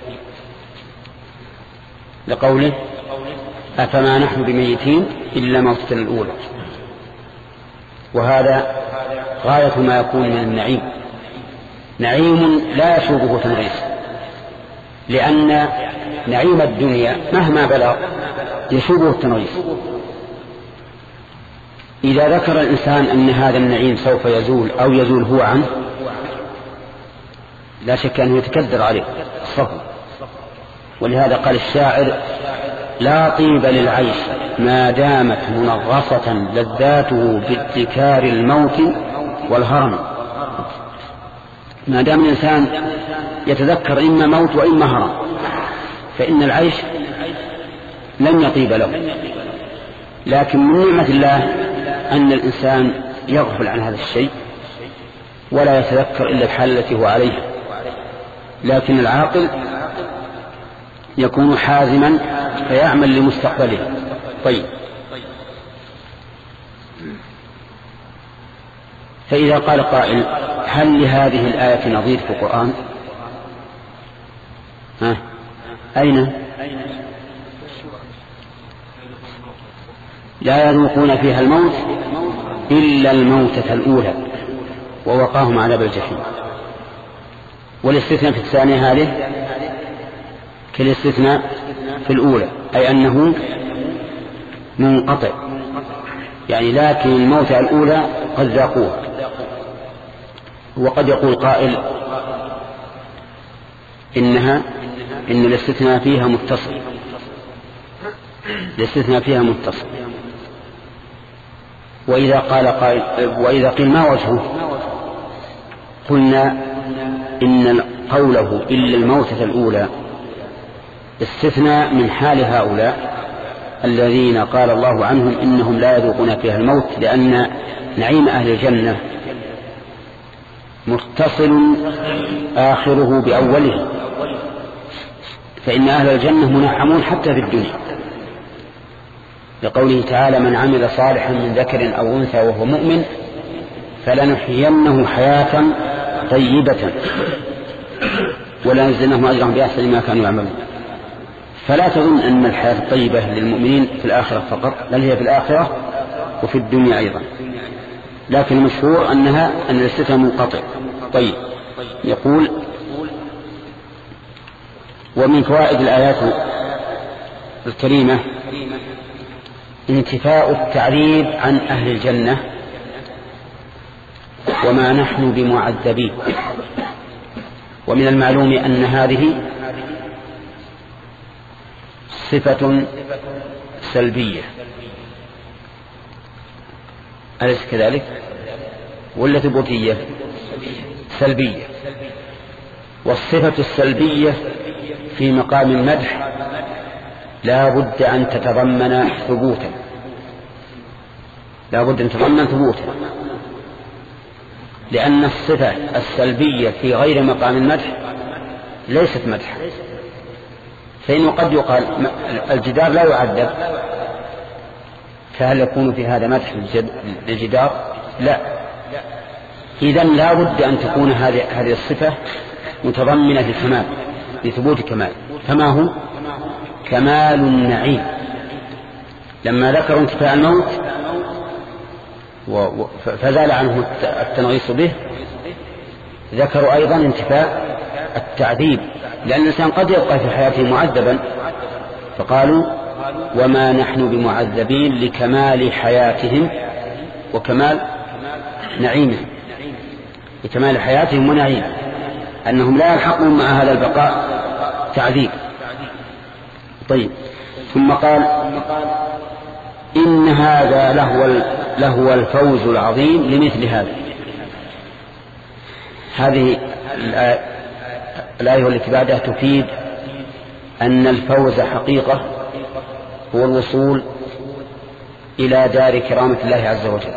لقوله أفما نحن بميتين إلا موتنا الأولى، وهذا غاية ما يكون من النعيم، نعيم لا يشوبه تنغيص، لأن نعيم الدنيا مهما بلغ يشوبه التنغيص. إذا ذكر الإنسان أن هذا النعيم سوف يزول أو يزول هو عنه لا شك أنه يتكدر عليه الصبر. ولهذا قال الشاعر لا طيب للعيش ما دامت منغصة لذاته باتكار الموت والهرم. ما دام الإنسان يتذكر إما موت وإما هرم فإن العيش لن يطيب له. لكن من نعمة الله أن الإنسان يغفل عن هذا الشيء ولا يتذكر إلا الحال التي هو عليها. لكن العاقل يكون حازما فيعمل لمستقبله. طيب، فإذا قال قائل هل لهذه الآية نظير في القرآن؟ ها؟ أين؟ لا يذوقون فيها الموت إلا الموتة الأولى ووقاهم عذاب الجحيم. والاستثناء في الثانية هذه كالاستثناء في الأولى، أي أنه منقطع، يعني لكن الموتة الأولى قد ذاقوها. وقد يقول قائل إنها إن الاستثناء فيها متصل، الاستثناء فيها متصل. وإذا قال قائل وإذا قيل ما وجهه؟ قلنا إن قوله إلا الموتة الأولى استثناء من حال هؤلاء الذين قال الله عنهم إنهم لا يذوقون فيها الموت، لأن نعيم أهل الجنة متصل آخره بأوله، فإن أهل الجنة منعمون حتى في الدنيا، لقوله تعالى من عمل صالحا من ذكر أو أنثى وهو مؤمن فلنحيينه حياة طيبة ولنجزينهم أجرهم بأحسن ما كانوا يعملون. فلا تظن أن الحياة الطيبة للمؤمنين في الآخرة فقط، بل هي في الآخرة وفي الدنيا أيضا، لكن المشهور أنها أن الاستثناء منقطع. طيب، يقول ومن فوائد الآيات الكريمة انتفاء التعريب عن أهل الجنة وما نحن بمعذبين. ومن المعلوم أن هذه صفة سلبية، أليس كذلك؟ ولا ثبوتية؟ سلبية. والصفة السلبية في مقام المدح لا بد أن تتضمن ثبوتا، لا بد أن تتضمن ثبوتا، لأن الصفة السلبية في غير مقام المدح ليست مدحا. فإنه قد يقال الجدار لا يعذب، فهل يكون في هذا مدح للجدار؟ لا. إذن لا بد أن تكون هذه هذه الصفة متضمنة لكمال، لثبوت كمال. فما هو؟ كمال النعيم. لما ذكروا انتفاء الموت فزال عنه التنغيص به، ذكروا أيضا انتفاء التعذيب، لأن الإنسان قد يبقى في حياته معذبا، فقالوا وما نحن بمعذبين لكمال حياتهم وكمال نعيمهم، لكمال حياتهم ونعيمهم، أنهم لا يلحقون مع هذا البقاء تعذيب. طيب، ثم قال إن هذا لهو لهو الفوز العظيم لمثل هذا. هذه الآية التي بعدها تفيد أن الفوز حقيقة هو الوصول إلى دار كرامة الله عز وجل.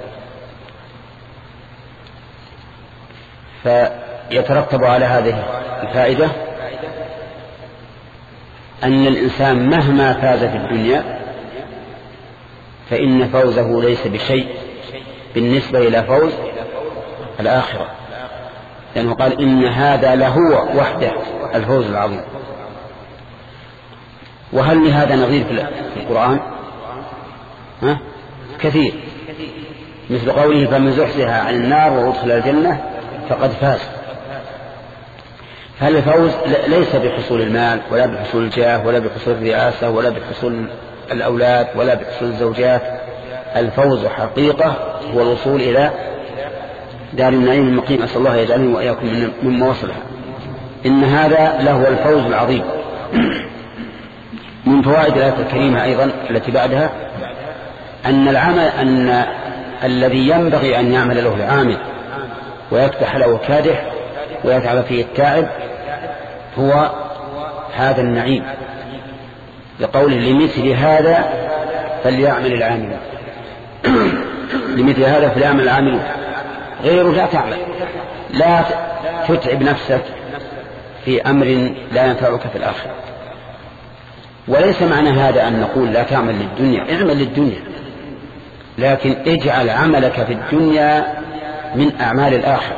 فيترتب على هذه الفائدة أن الإنسان مهما فاز في الدنيا فإن فوزه ليس بشيء بالنسبة إلى فوز الآخرة، لأنه قال إن هذا لهو وحده الفوز العظيم. وهل لهذا نظير في القرآن؟ ها؟ كثير، مثل قوله فمن زحزح عن النار وأدخل الجنة فقد فاز. فهل الفوز ليس بحصول المال ولا بحصول الجاه ولا بحصول الرئاسة ولا بحصول الأولاد ولا بحصول الزوجات. الفوز حقيقة هو الوصول إلى دار النعيم المقيم. أسأل الله يجعلني وإياكم مما وصلها. إن هذا لهو الفوز العظيم. من فوائد الآية الكريمة أيضا التي بعدها أن العمل أن الذي ينبغي أن يعمل له العامل ويفتح له كادح ويتعب فيه التاعب هو هذا النعيم، لقوله لمثل هذا فليعمل العاملون. لمثل هذا فليعمل العاملون، غيره لا تعمل، لا تتعب نفسك في أمر لا ينفعك في الآخرة. وليس معنى هذا أن نقول لا تعمل للدنيا، اعمل للدنيا، لكن اجعل عملك في الدنيا من أعمال الآخرة.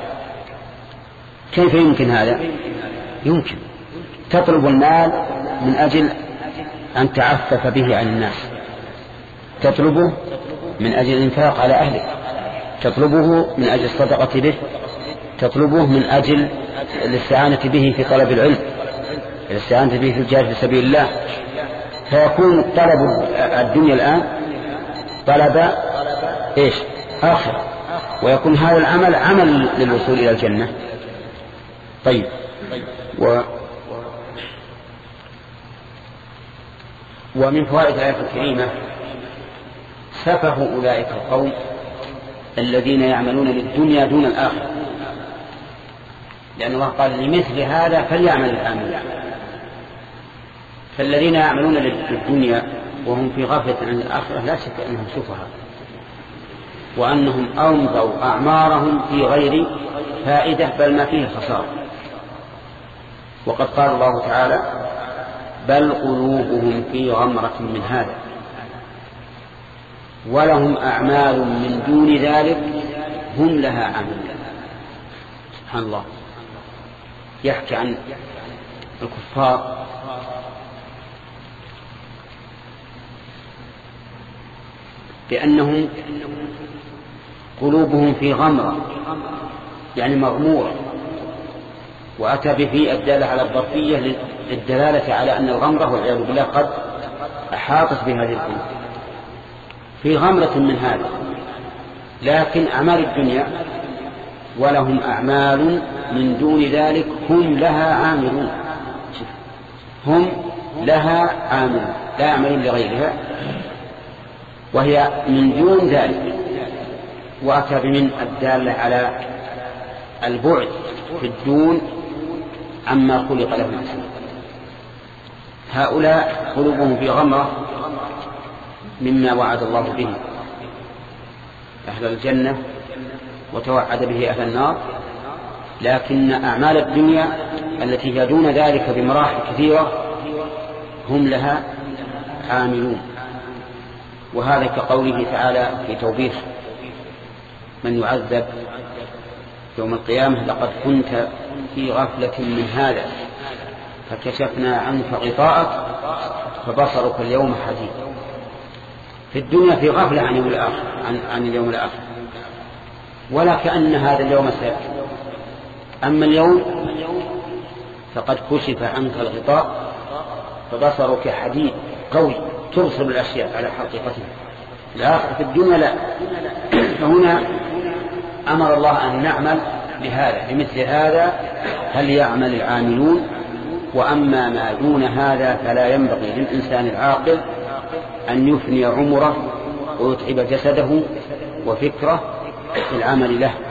كيف يمكن هذا؟ يمكن تطلب المال من أجل أن تعفف به عن الناس، تطلبه من أجل الإنفاق على أهلك، تطلبه من أجل الصدقة به، تطلبه من أجل الاستعانة به في طلب العلم، الاستعانة به في الجهاد في سبيل الله. فيكون طلب الدنيا الآن طلب إيش؟ آخر، ويكون هذا العمل عمل للوصول إلى الجنة. طيب، و ومن فوائد الآية الكريمة سفه أولئك القوم الذين يعملون للدنيا دون الآخرة، لأن الله قال لمثل هذا فليعمل العاملون. فالذين يعملون للدنيا وهم في غفلة عن الآخرة لا شك أنهم سفهاء، وأنهم أمضوا أعمارهم في غير فائدة بل ما فيه خسارة. وقد قال الله تعالى بل قلوبهم في غمرة من هذا ولهم أعمال من دون ذلك هم لها عاملون. سبحان الله، يحكي عن الكفار بأنهم قلوبهم في غمرة، يعني مغمورة، وأتى به الدالة على الظرفية للدلالة على أن الغمرة والعياذ بالله قد أحاطت بهذه القلوب، في غمرة من هذا. لكن أعمال الدنيا ولهم أعمال من دون ذلك هم لها عاملون، هم لها عاملون، لا يعملون لغيرها، وهي من دون ذلك. وأتى بمن الدالة على البعد في الدون عما خلق له الإنسان. هؤلاء قلوبهم في غمرة مما وعد الله به أهل الجنة وتوعد به أهل النار، لكن أعمال الدنيا التي هي دون ذلك بمراحل كثيرة هم لها عاملون. وهذا كقوله تعالى في توبيخ من يعذب يوم القيامة لقد كنت في غفلة من هذا فكشفنا عنك غطاءك فبصرك اليوم حديد. في الدنيا في غفلة عن, الآخر عن, عن اليوم الآخر، ولا كأن هذا اليوم سيأتي. أما اليوم فقد كشف عنك الغطاء فبصرك حديد قوي تبصر الأشياء على حقيقتها. الآخر في الدنيا لا. فهنا أمر الله أن نعمل لهذا، لمثل هذا هل يعمل العاملون. وأما ما دون هذا فلا ينبغي للإنسان العاقل أن يفني عمره ويتعب جسده وفكره في العمل له،